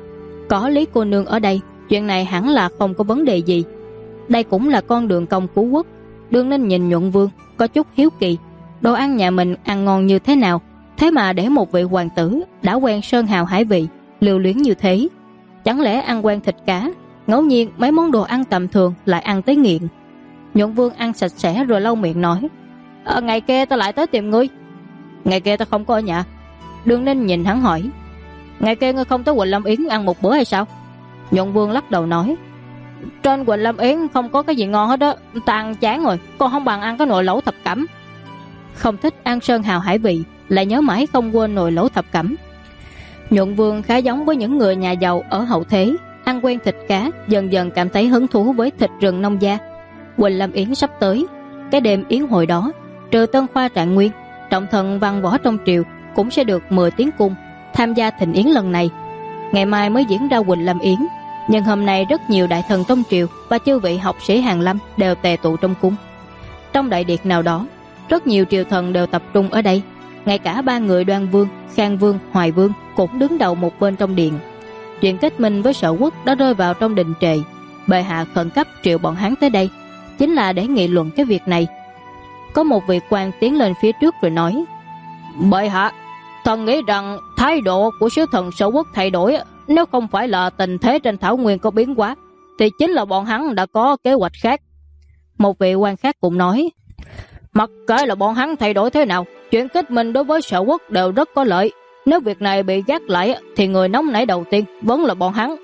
Có Lý cô nương ở đây, chuyện này hẳn là không có vấn đề gì. Đây cũng là con đường công cứu quốc. Đường Ninh nhìn Nhuận Vương có chút hiếu kỳ, đồ ăn nhà mình ăn ngon như thế nào, thế mà để một vị hoàng tử đã quen sơn hào hải vị lưu luyến như thế. Chẳng lẽ ăn quen thịt cá, ngẫu nhiên mấy món đồ ăn tầm thường lại ăn tới nghiện. Nhuận Vương ăn sạch sẽ rồi lau miệng nói, ngày kia ta lại tới tìm ngươi. Ngày kia ta không có ở nhà. Đường Ninh nhìn hắn hỏi, ngày kia ngươi không tới Quỳnh Lâm Yến ăn một bữa hay sao? Nhuận Vương lắc đầu nói, trên Quỳnh Lâm Yến không có cái gì ngon hết đó, ta ăn chán rồi, còn không bằng ăn cái nồi lẩu thập cẩm. Không thích ăn sơn hào hải vị, lại nhớ mãi không quên nồi lẩu thập cẩm. Nhuận Vương khá giống với những người nhà giàu ở hậu thế, ăn quen thịt cá, dần dần cảm thấy hứng thú với thịt rừng nông gia. Quỳnh Lâm Yến sắp tới, cái đêm yến hội đó, trừ Tân Khoa Trạng Nguyên, trọng thần văn võ trong triều cũng sẽ được mời tiến cung tham gia thịnh yến lần này. Ngày mai mới diễn ra Quỳnh Lâm Yến, nhưng hôm nay rất nhiều đại thần trong triều và chư vị học sĩ hàn lâm đều tề tụ trong cung. Trong đại điện nào đó, rất nhiều triều thần đều tập trung ở đây. Ngay cả ba người Đoan Vương, Khang Vương, Hoài Vương cũng đứng đầu một bên trong điện. Chuyện kết minh với Sở Quốc đã rơi vào trong đình trệ. Bệ hạ khẩn cấp triệu bọn hắn tới đây, chính là để nghị luận cái việc này. Có một vị quan tiến lên phía trước rồi nói: Bệ hạ, thần nghĩ rằng thái độ của sứ thần Sở Quốc thay đổi. Nếu không phải là tình thế trên thảo nguyên có biến hóa, thì chính là bọn hắn đã có kế hoạch khác. Một vị quan khác cũng nói: Mặc kệ là bọn hắn thay đổi thế nào, chuyện kết minh đối với Sở Quốc đều rất có lợi. Nếu việc này bị gác lại thì người nóng nảy đầu tiên vẫn là bọn hắn.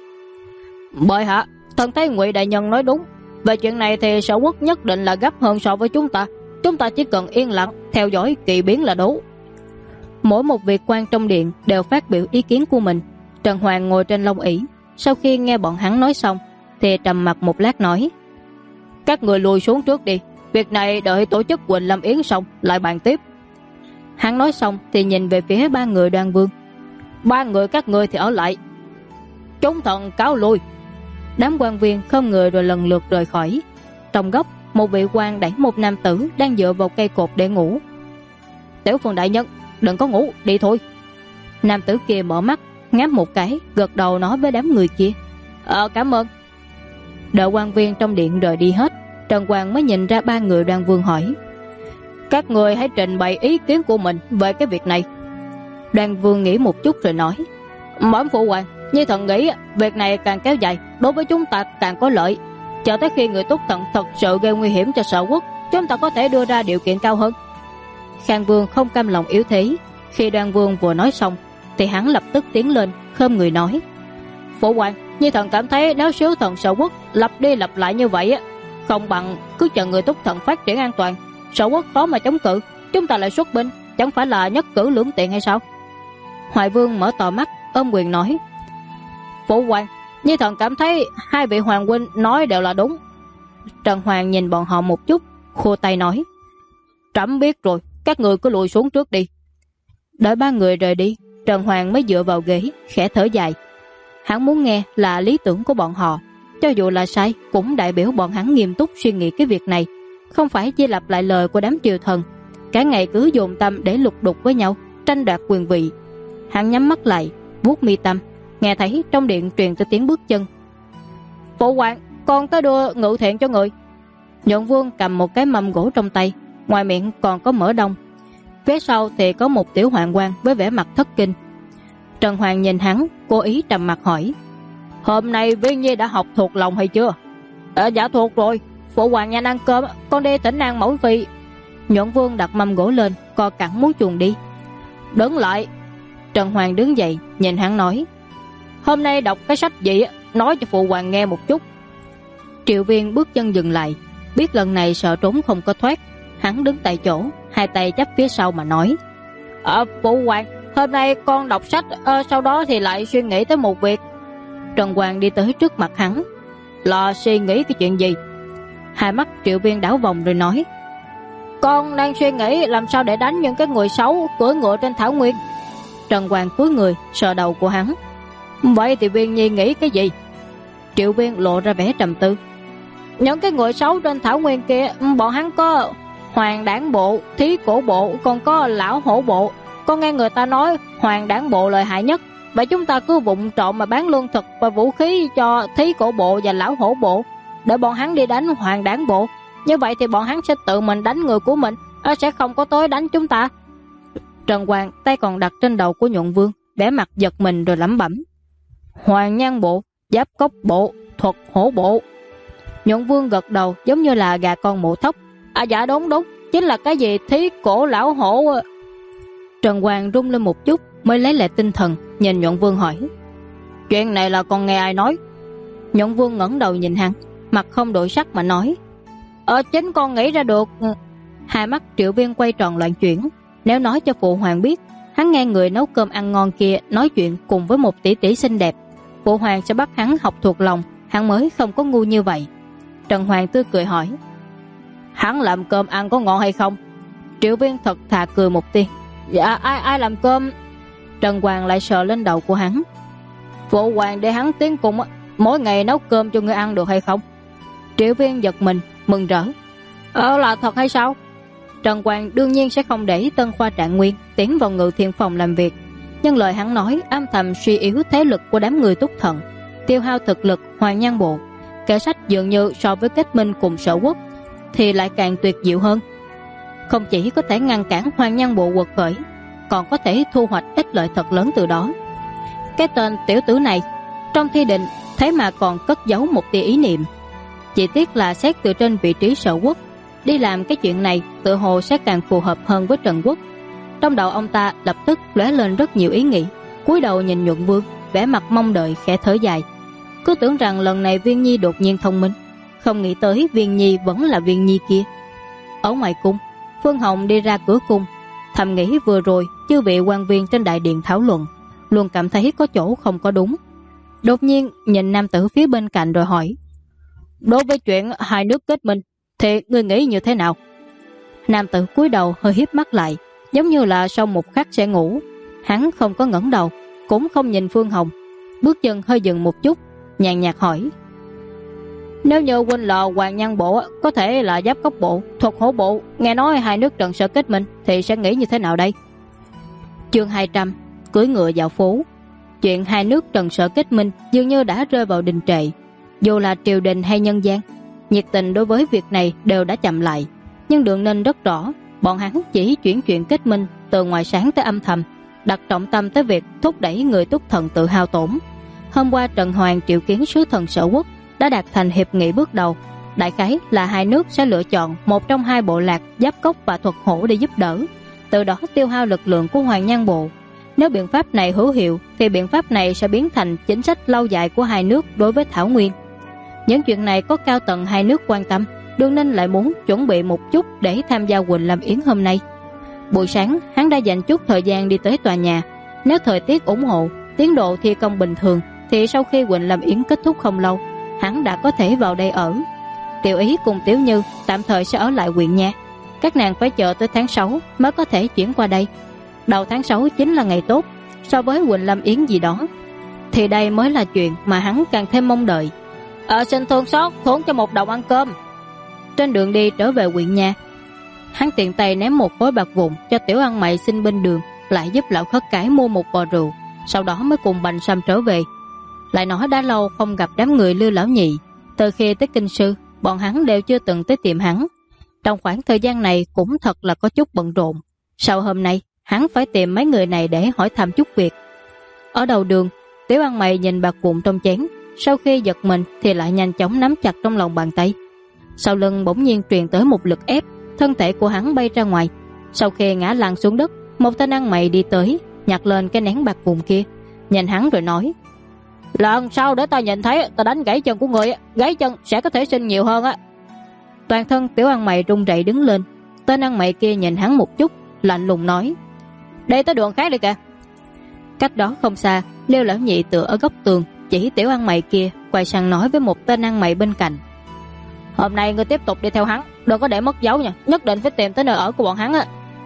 Bệ hạ, thần thấy Ngụy đại nhân nói đúng. Về chuyện này thì Sở Quốc nhất định là gấp hơn so với chúng ta. Chúng ta chỉ cần yên lặng theo dõi kỳ biến là đủ. Mỗi một vị quan trong điện đều phát biểu ý kiến của mình. Trần Hoàng ngồi trên long ỷ, sau khi nghe bọn hắn nói xong thì trầm mặt một lát nói: Các người lùi xuống trước đi, việc này đợi tổ chức Quỳnh Lâm Yến xong lại bàn tiếp. Hắn nói xong thì nhìn về phía ba người Đoan Vương: Ba người các ngươi thì ở lại. Chúng thần cáo lui. Đám quan viên không người rồi lần lượt rời khỏi. Trong góc, một vị quan đẩy một nam tử đang dựa vào cây cột để ngủ. Tiểu Phường đại nhân, đừng có ngủ, đi thôi. Nam tử kia mở mắt, ngáp một cái, gật đầu nói với đám người kia: Cảm ơn. Đợi quan viên trong điện rời đi hết, Trần Hoàng mới nhìn ra ba người Đoan Vương hỏi: Các người hãy trình bày ý kiến của mình về cái việc này. Đoan Vương nghĩ một chút rồi nói: Bẩm phụ hoàng, như thần nghĩ việc này càng kéo dài đối với chúng ta càng có lợi. Chờ tới khi người Túc Tận thật sự gây nguy hiểm cho Sở Quốc, chúng ta có thể đưa ra điều kiện cao hơn. Khang Vương không cam lòng yếu thế. Khi Đoan Vương vừa nói xong thì hắn lập tức tiến lên khom người nói: Phụ hoàng, như thần cảm thấy nếu sứ thần Sở Quốc lặp đi lặp lại như vậy không bằng cứ chờ người Túc Tận phát triển an toàn. Sở Quốc khó mà chống cự, chúng ta lại xuất binh, chẳng phải là nhất cử lưỡng tiện hay sao? Hoài Vương mở to mắt ôm quyền nói: Phụ hoàng, như thần cảm thấy hai vị hoàng huynh nói đều là đúng. Trần Hoàng nhìn bọn họ một chút, khua tay nói: Trẫm biết rồi, các người cứ lùi xuống trước đi. Đợi ba người rời đi, Trần Hoàng mới dựa vào ghế khẽ thở dài. Hắn muốn nghe là lý tưởng của bọn họ, cho dù là sai cũng đại biểu bọn hắn nghiêm túc suy nghĩ cái việc này, không phải chỉ lặp lại lời của đám triều thần, cả ngày cứ dồn tâm để lục đục với nhau, tranh đoạt quyền vị. Hắn nhắm mắt lại, vuốt mi tâm, nghe thấy trong điện truyền tới tiếng bước chân. Phụ hoàng, con tới đưa ngự thiện cho người. Nhuận Vương cầm một cái mâm gỗ trong tay, ngoài miệng còn có mỡ đông. Phía sau thì có một tiểu hoạn quan với vẻ mặt thất kinh. Trần Hoàng nhìn hắn, cố ý trầm mặt hỏi: Hôm nay Viên Nhi đã học thuộc lòng hay chưa? Dạ thuộc rồi. Phụ hoàng nhanh ăn cơm, con đi thỉnh an mẫu phi. Nhuận Vương đặt mâm gỗ lên, co cẳng muốn chuồn đi. Đứng lại. Trần Hoàng đứng dậy, nhìn hắn nói: Hôm nay đọc cái sách gì nói cho phụ hoàng nghe một chút. Triệu Viên bước chân dừng lại, biết lần này sợ trốn không có thoát. Hắn đứng tại chỗ, hai tay chắp phía sau mà nói: Phụ hoàng, hôm nay con đọc sách, sau đó thì lại suy nghĩ tới một việc. Trần Hoàng đi tới trước mặt hắn: Là suy nghĩ cái chuyện gì? Hai mắt Triệu Viên đảo vòng rồi nói: Con đang suy nghĩ làm sao để đánh những cái người xấu cưỡi ngựa trên thảo nguyên. Trần Hoàng cúi người sờ đầu của hắn: Vậy thì Viên Nhi nghĩ cái gì? Triệu Viên lộ ra vẻ trầm tư: Những cái người xấu trên thảo nguyên kia, bọn hắn có Hoàng Đảng Bộ, Thí Cổ Bộ, còn có Lão Hổ Bộ. Con nghe người ta nói Hoàng Đảng Bộ lợi hại nhất. Vậy chúng ta cứ vụng trộm mà bán lương thực và vũ khí cho Thí Cổ Bộ và Lão Hổ Bộ, để bọn hắn đi đánh Hoàng Đảng Bộ. Như vậy thì bọn hắn sẽ tự mình đánh người của mình, sẽ không có tới đánh chúng ta. Trần Hoàng tay còn đặt trên đầu của Nhuận Vương, vẻ mặt giật mình rồi lẩm bẩm: Hoàng Nhan Bộ, Giáp Cốc Bộ, Thuật Hổ Bộ. Nhuận Vương gật đầu giống như là gà con mổ thóc: Dạ đúng, chính là cái gì Thí Cổ Lão Hổ. Trần Hoàng rung lên một chút mới lấy lại tinh thần, nhìn Nhuận Vương hỏi: Chuyện này là con nghe ai nói? Nhuận Vương ngẩng đầu nhìn hắn, mặt không đổi sắc mà nói: Chính con nghĩ ra được. Hai mắt Triệu Viên quay tròn loạn chuyển. Nếu nói cho phụ hoàng biết hắn nghe người nấu cơm ăn ngon kia nói chuyện cùng với một tỷ tỷ xinh đẹp, phụ hoàng sẽ bắt hắn học thuộc lòng, hắn mới không có ngu như vậy. Trần Hoàng tươi cười hỏi: Hắn làm cơm ăn có ngon hay không? Triệu Viên thật thà cười một tiếng: Dạ ai làm cơm? Trần Hoàng lại sờ lên đầu của hắn: Phụ hoàng để hắn tiến cung mỗi ngày nấu cơm cho ngươi ăn được hay không? Triệu Viên giật mình, mừng rỡ. Là thật hay sao? Trần Quang đương nhiên sẽ không để Tân Khoa Trạng Nguyên tiến vào Ngự Thiện Phòng làm việc, nhưng lời hắn nói âm thầm suy yếu thế lực của đám người Túc Thần, tiêu hao thực lực Hoàng Nhan Bộ. Kẻ sách dường như so với kết minh cùng Sở Quốc thì lại càng tuyệt diệu hơn. Không chỉ có thể ngăn cản Hoàng Nhan Bộ quật khởi, còn có thể thu hoạch ích lợi thật lớn từ đó. Cái tên tiểu tử này trong thi định thế mà còn cất giấu một tia ý niệm. Chỉ tiếc là xét từ trên vị trí Sở Quốc, đi làm cái chuyện này tự hồ sẽ càng phù hợp hơn với Trần Quốc. Trong đầu ông ta lập tức lóe lên rất nhiều ý nghĩ, cúi đầu nhìn Nhuận Vương, vẻ mặt mong đợi khẽ thở dài. Cứ tưởng rằng lần này Viên Nhi đột nhiên thông minh, không nghĩ tới Viên Nhi vẫn là Viên Nhi kia. Ở ngoài cung, Phương Hồng đi ra cửa cung, thầm nghĩ vừa rồi chư vị quan viên trên đại điện thảo luận, luôn cảm thấy có chỗ không có đúng. Đột nhiên nhìn nam tử phía bên cạnh rồi hỏi: đối với chuyện hai nước kết minh thì ngươi nghĩ như thế nào? Nam tử cúi đầu hơi híp mắt lại, giống như là sau một khắc sẽ ngủ. Hắn không có ngẩng đầu, cũng không nhìn Phương Hồng, bước chân hơi dừng một chút, nhàn nhạt hỏi: nếu như huynh là Hoàng Nhan Bộ có thể là Giáp Cốc Bộ, Thuật Hổ Bộ, nghe nói hai nước Trần Sở kết minh thì sẽ nghĩ như thế nào đây? Chương 200: cưỡi ngựa dạo phố. Chuyện hai nước Trần Sở kết minh dường như đã rơi vào đình trệ. Dù là triều đình hay nhân gian, nhiệt tình đối với việc này đều đã chậm lại. Nhưng Đường Ninh rất rõ, bọn hắn chỉ chuyển chuyện kết minh từ ngoài sáng tới âm thầm, đặt trọng tâm tới việc thúc đẩy người Túc Thần tự hao tổn. Hôm qua Trần Hoàng triệu kiến sứ thần Sở Quốc đã đạt thành hiệp nghị bước đầu, đại khái là hai nước sẽ lựa chọn một trong hai bộ lạc Giáp Cốc và Thuật Hổ để giúp đỡ, từ đó tiêu hao lực lượng của Hoàng Nhan Bộ. Nếu biện pháp này hữu hiệu thì biện pháp này sẽ biến thành chính sách lâu dài của hai nước đối với Thảo Nguyên. Những chuyện này có cao tầng hai nước quan tâm, Đường Ninh lại muốn chuẩn bị một chút để tham gia Quỳnh Lâm Yến hôm nay. Buổi sáng hắn đã dành chút thời gian đi tới tòa nhà. Nếu thời tiết ủng hộ, tiến độ thi công bình thường thì sau khi Quỳnh Lâm Yến kết thúc không lâu, hắn đã có thể vào đây ở. Tiểu Ý cùng Tiểu Như tạm thời sẽ ở lại huyện nha, các nàng phải chờ tới tháng 6 mới có thể chuyển qua đây. Đầu tháng 6 chính là ngày tốt, so với Quỳnh Lâm Yến gì đó thì đây mới là chuyện mà hắn càng thêm mong đợi. Xin thương xót thốn cho một đồng ăn cơm. Trên đường đi trở về huyện nha, hắn tiện tay ném một khối bạc vụn cho Tiểu Ăn Mày xin bên đường, lại giúp lão khất cái mua một vò rượu, sau đó mới cùng Bành Sâm trở về. Lại nói đã lâu không gặp đám người Lưu lão nhị, từ khi tới Kinh Sư bọn hắn đều chưa từng tới tìm hắn. Trong khoảng thời gian này cũng thật là có chút bận rộn. Sau hôm nay hắn phải tìm mấy người này để hỏi thăm chút việc. Ở đầu đường, Tiểu Ăn Mày nhìn bạc vụn trong chén, sau khi giật mình thì lại nhanh chóng nắm chặt trong lòng bàn tay. Sau lưng bỗng nhiên truyền tới một lực ép, thân thể của hắn bay ra ngoài. Sau khi ngã lăn xuống đất, một tên ăn mày đi tới, nhặt lên cái nén bạc vụn kia, nhìn hắn rồi nói: lần sau để ta nhìn thấy ta đánh gãy chân của người, gãy chân sẽ có thể sinh nhiều hơn á. Toàn thân Tiểu Ăn Mày run rẩy đứng lên. Tên ăn mày kia nhìn hắn một chút, lạnh lùng nói: đi tới đường khác đi kìa. Cách đó không xa, Liêu lão nhị tựa ở góc tường, chỉ Tiểu Ăn Mày kia, quay sang nói với một tên ăn mày bên cạnh: hôm nay ngươi tiếp tục đi theo hắn, đừng có để mất dấu nha, nhất định phải tìm tới nơi ở của bọn hắn á.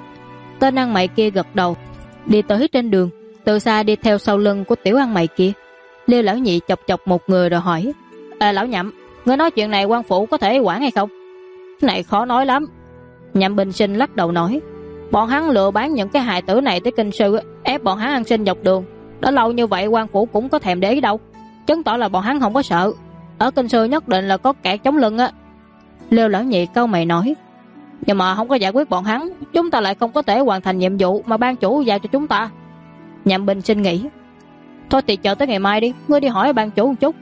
Tên ăn mày kia gật đầu, đi tới trên đường, từ xa đi theo sau lưng của Tiểu Ăn Mày kia. Liêu lão nhị chọc chọc một người rồi hỏi: lão Nhậm, ngươi nói chuyện này quan phủ có thể quản hay không? Cái này khó nói lắm. Nhậm Bình Sinh lắc đầu nói: bọn hắn lừa bán những cái hài tử này tới Kinh Sư, ép bọn hắn ăn xin dọc đường, đã lâu như vậy quan phủ cũng có thèm để ý đâu, chứng tỏ là bọn hắn không có sợ. Ở Kinh Sư nhất định là có kẻ chống lưng á. Liêu lão nhị cau mày nói: nhưng mà không có giải quyết bọn hắn, chúng ta lại không có thể hoàn thành nhiệm vụ mà ban chủ giao cho chúng ta. Nhậm Bình Sinh nghĩ: thôi thì chờ tới ngày mai đi, ngươi đi hỏi ban chủ một chút.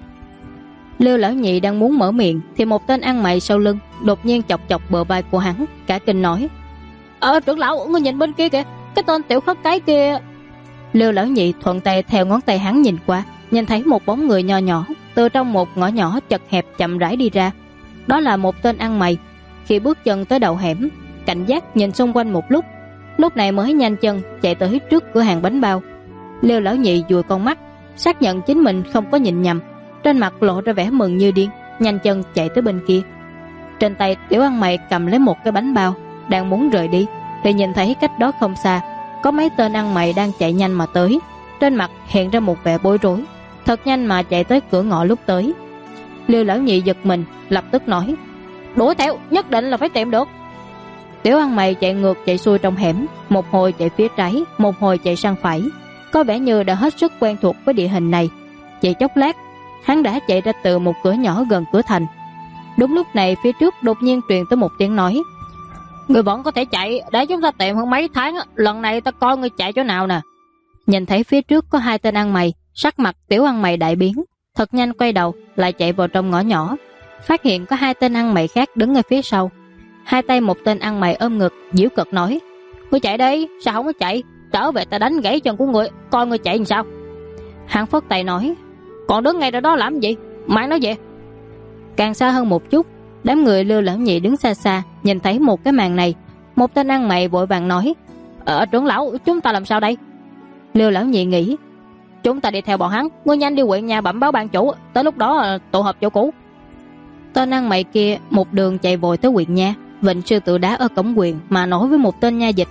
Liêu lão nhị đang muốn mở miệng thì một tên ăn mày sau lưng đột nhiên chọc chọc bờ vai của hắn, cả kinh nói: trưởng lão, ngươi nhìn bên kia kìa, cái tên tiểu khất cái kia. Liêu lão nhị thuận tay theo ngón tay hắn nhìn qua, nhìn thấy một bóng người nho nhỏ từ trong một ngõ nhỏ chật hẹp chậm rãi đi ra. Đó là một tên ăn mày. Khi bước chân tới đầu hẻm, cảnh giác nhìn xung quanh một lúc này mới nhanh chân chạy tới trước cửa hàng bánh bao. Liêu lão nhị dùi con mắt, xác nhận chính mình không có nhìn nhầm, trên mặt lộ ra vẻ mừng như điên, nhanh chân chạy tới bên kia. Trên tay Tiểu Ăn Mày cầm lấy một cái bánh bao, đang muốn rời đi thì nhìn thấy cách đó không xa có mấy tên ăn mày đang chạy nhanh mà tới, trên mặt hiện ra một vẻ bối rối, thật nhanh mà chạy tới cửa ngõ lúc tới. Liêu Lão Nhị giật mình, lập tức nói: "Đuổi theo, nhất định là phải tìm được." Tiểu ăn mày chạy ngược chạy xuôi trong hẻm, một hồi chạy phía trái, một hồi chạy sang phải, có vẻ như đã hết sức quen thuộc với địa hình này. Chỉ chốc lát, hắn đã chạy ra từ một cửa nhỏ gần cửa thành. Đúng lúc này phía trước đột nhiên truyền tới một tiếng nói: "Người vẫn có thể chạy, để chúng ta tìm hơn mấy tháng, lần này ta coi người chạy chỗ nào nè." Nhìn thấy phía trước có hai tên ăn mày, sắc mặt tiểu ăn mày đại biến, thật nhanh quay đầu lại chạy vào trong ngõ nhỏ, phát hiện có hai tên ăn mày khác đứng ở phía sau. Hai tay một tên ăn mày ôm ngực, giễu cợt nói: "Ngươi chạy đi, sao không có chạy? Trở về ta đánh gãy chân của ngươi, coi ngươi chạy làm sao." Hắn phất tay nói: "Còn đứng ngay đó làm gì? Mang nó về." Càng xa hơn một chút, đám người Lưu Lão Nhị đứng xa xa, nhìn thấy một cái màn này, một tên ăn mày vội vàng nói: "Trưởng lão, chúng ta làm sao đây?" Lưu Lão Nhị nghĩ: "Chúng ta đi theo bọn hắn, ngươi nhanh đi huyện nhà bẩm báo ban chủ, tới lúc đó tụ họp chỗ cũ." Tên ăn mày kia một đường chạy vội tới huyện nhà, vịnh sư tử đá ở cổng huyện mà nói với một tên nha dịch: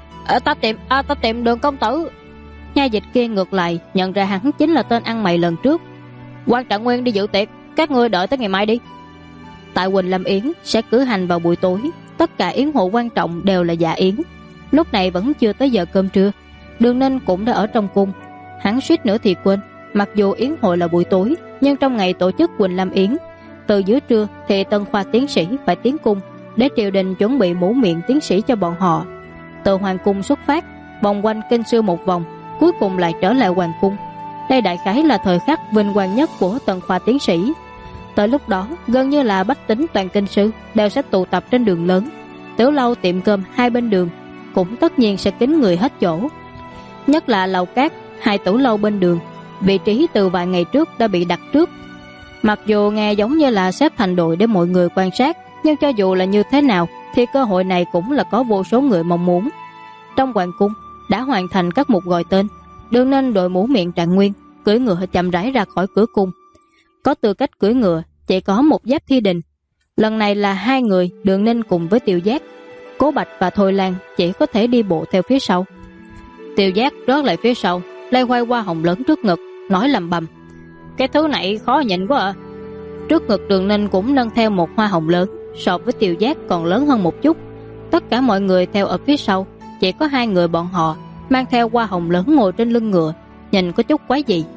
Ta tìm Đường công tử." Nha dịch kia ngược lại nhận ra hắn chính là tên ăn mày lần trước. "Quan Trạng Nguyên đi dự tiệc, các ngươi đợi tới ngày mai đi." Tại Quỳnh Lâm Yến sẽ cử hành vào buổi tối, tất cả yến hội quan trọng đều là dạ yến. Lúc này vẫn chưa tới giờ cơm trưa, Đường Ninh cũng đã ở trong cung. Hắn suýt nữa thì quên, mặc dù yến hội là buổi tối, nhưng trong ngày tổ chức Quỳnh Lâm Yến, từ giữa trưa thì Tân Khoa tiến sĩ phải tiến cung để triều đình chuẩn bị mũ miệng tiến sĩ cho bọn họ. Từ hoàng cung xuất phát, vòng quanh kinh sư một vòng, cuối cùng lại trở lại hoàng cung. Đây đại khái là thời khắc vinh quang nhất của Tân Khoa tiến sĩ. Tới lúc đó, gần như là bách tính toàn kinh sư đều sẽ tụ tập trên đường lớn. Tiểu lâu tiệm cơm hai bên đường cũng tất nhiên sẽ kín người hết chỗ. Nhất là lầu cát, hai tủ lâu bên đường, vị trí từ vài ngày trước đã bị đặt trước. Mặc dù nghe giống như là xếp thành đội để mọi người quan sát, nhưng cho dù là như thế nào thì cơ hội này cũng là có vô số người mong muốn. Trong hoàng cung đã hoàn thành các mục gọi tên. Đường Ninh đội mũ miệng Trạng Nguyên, cưỡi ngựa chậm rãi ra khỏi cửa cung. Có tư cách cưỡi ngựa chỉ có một Giáp Thi Đình. Lần này là hai người, Đường Ninh cùng với Tiêu Giác. Cố Bạch và Thôi Lan chỉ có thể đi bộ theo phía sau. Tiêu Giác rớt lại phía sau, lay quay qua hồng lớn trước ngực, nói lầm bầm: "Cái thứ này khó nhìn quá à." Trước ngực Đường Ninh cũng nâng theo một hoa hồng lớn, so với Tiêu Giác còn lớn hơn một chút. Tất cả mọi người theo ở phía sau, chỉ có hai người bọn họ mang theo hoa hồng lớn ngồi trên lưng ngựa, nhìn có chút quái dị.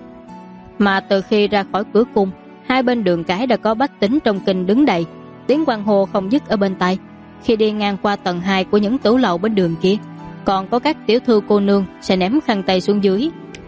Mà từ khi ra khỏi cửa cung, hai bên đường cái đã có bách tính trong kinh đứng đầy, tiếng quan hô không dứt ở bên tai. Khi đi ngang qua tầng 2 của những tủ lầu bên đường kia, còn có các tiểu thư cô nương sẽ ném khăn tay xuống dưới.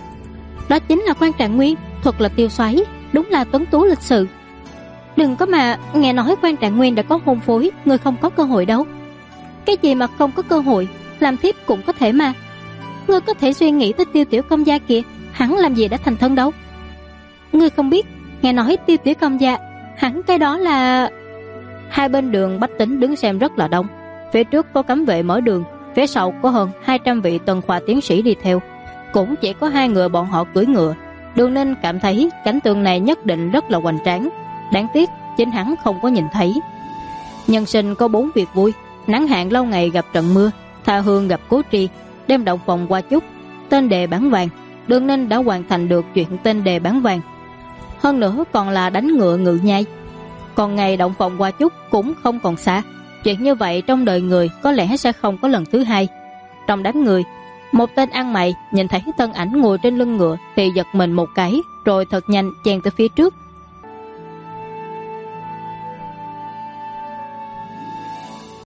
"Đó chính là Quan Trạng Nguyên, thuật là Tiêu Soái, đúng là tuấn tú lịch sự. Đừng có mà nghe nói Quan Trạng Nguyên đã có hôn phối, người không có cơ hội đâu." "Cái gì mà không có cơ hội, làm thiếp cũng có thể mà. Ngươi có thể suy nghĩ tới Tiêu tiểu công gia kìa, hắn làm gì đã thành thân đâu." "Ngươi không biết, nghe nói Tiêu tiểu công gia, hắn cái đó là..." Hai bên đường bách tính đứng xem rất là đông. Phía trước có cấm vệ mở đường, phía sau có hơn 200 vị Tân Khoa tiến sĩ đi theo, cũng chỉ có hai người bọn họ cưỡi ngựa. Đường Ninh cảm thấy cảnh tượng này nhất định rất là hoành tráng, đáng tiếc chính hắn không có nhìn thấy. Nhân sinh có 4 việc vui: nắng hạn lâu ngày gặp trận mưa, tha hương gặp cố tri, đem động phòng qua chúc, tên đề bán vàng. Đường Ninh đã hoàn thành được chuyện tên đề bán vàng, hơn nữa còn là đánh ngựa ngự nhai. Còn ngày động phòng qua chúc cũng không còn xa. Chuyện như vậy trong đời người có lẽ sẽ không có lần thứ hai. Trong đám người, một tên ăn mày nhìn thấy thân ảnh ngồi trên lưng ngựa thì giật mình một cái, rồi thật nhanh chen tới phía trước,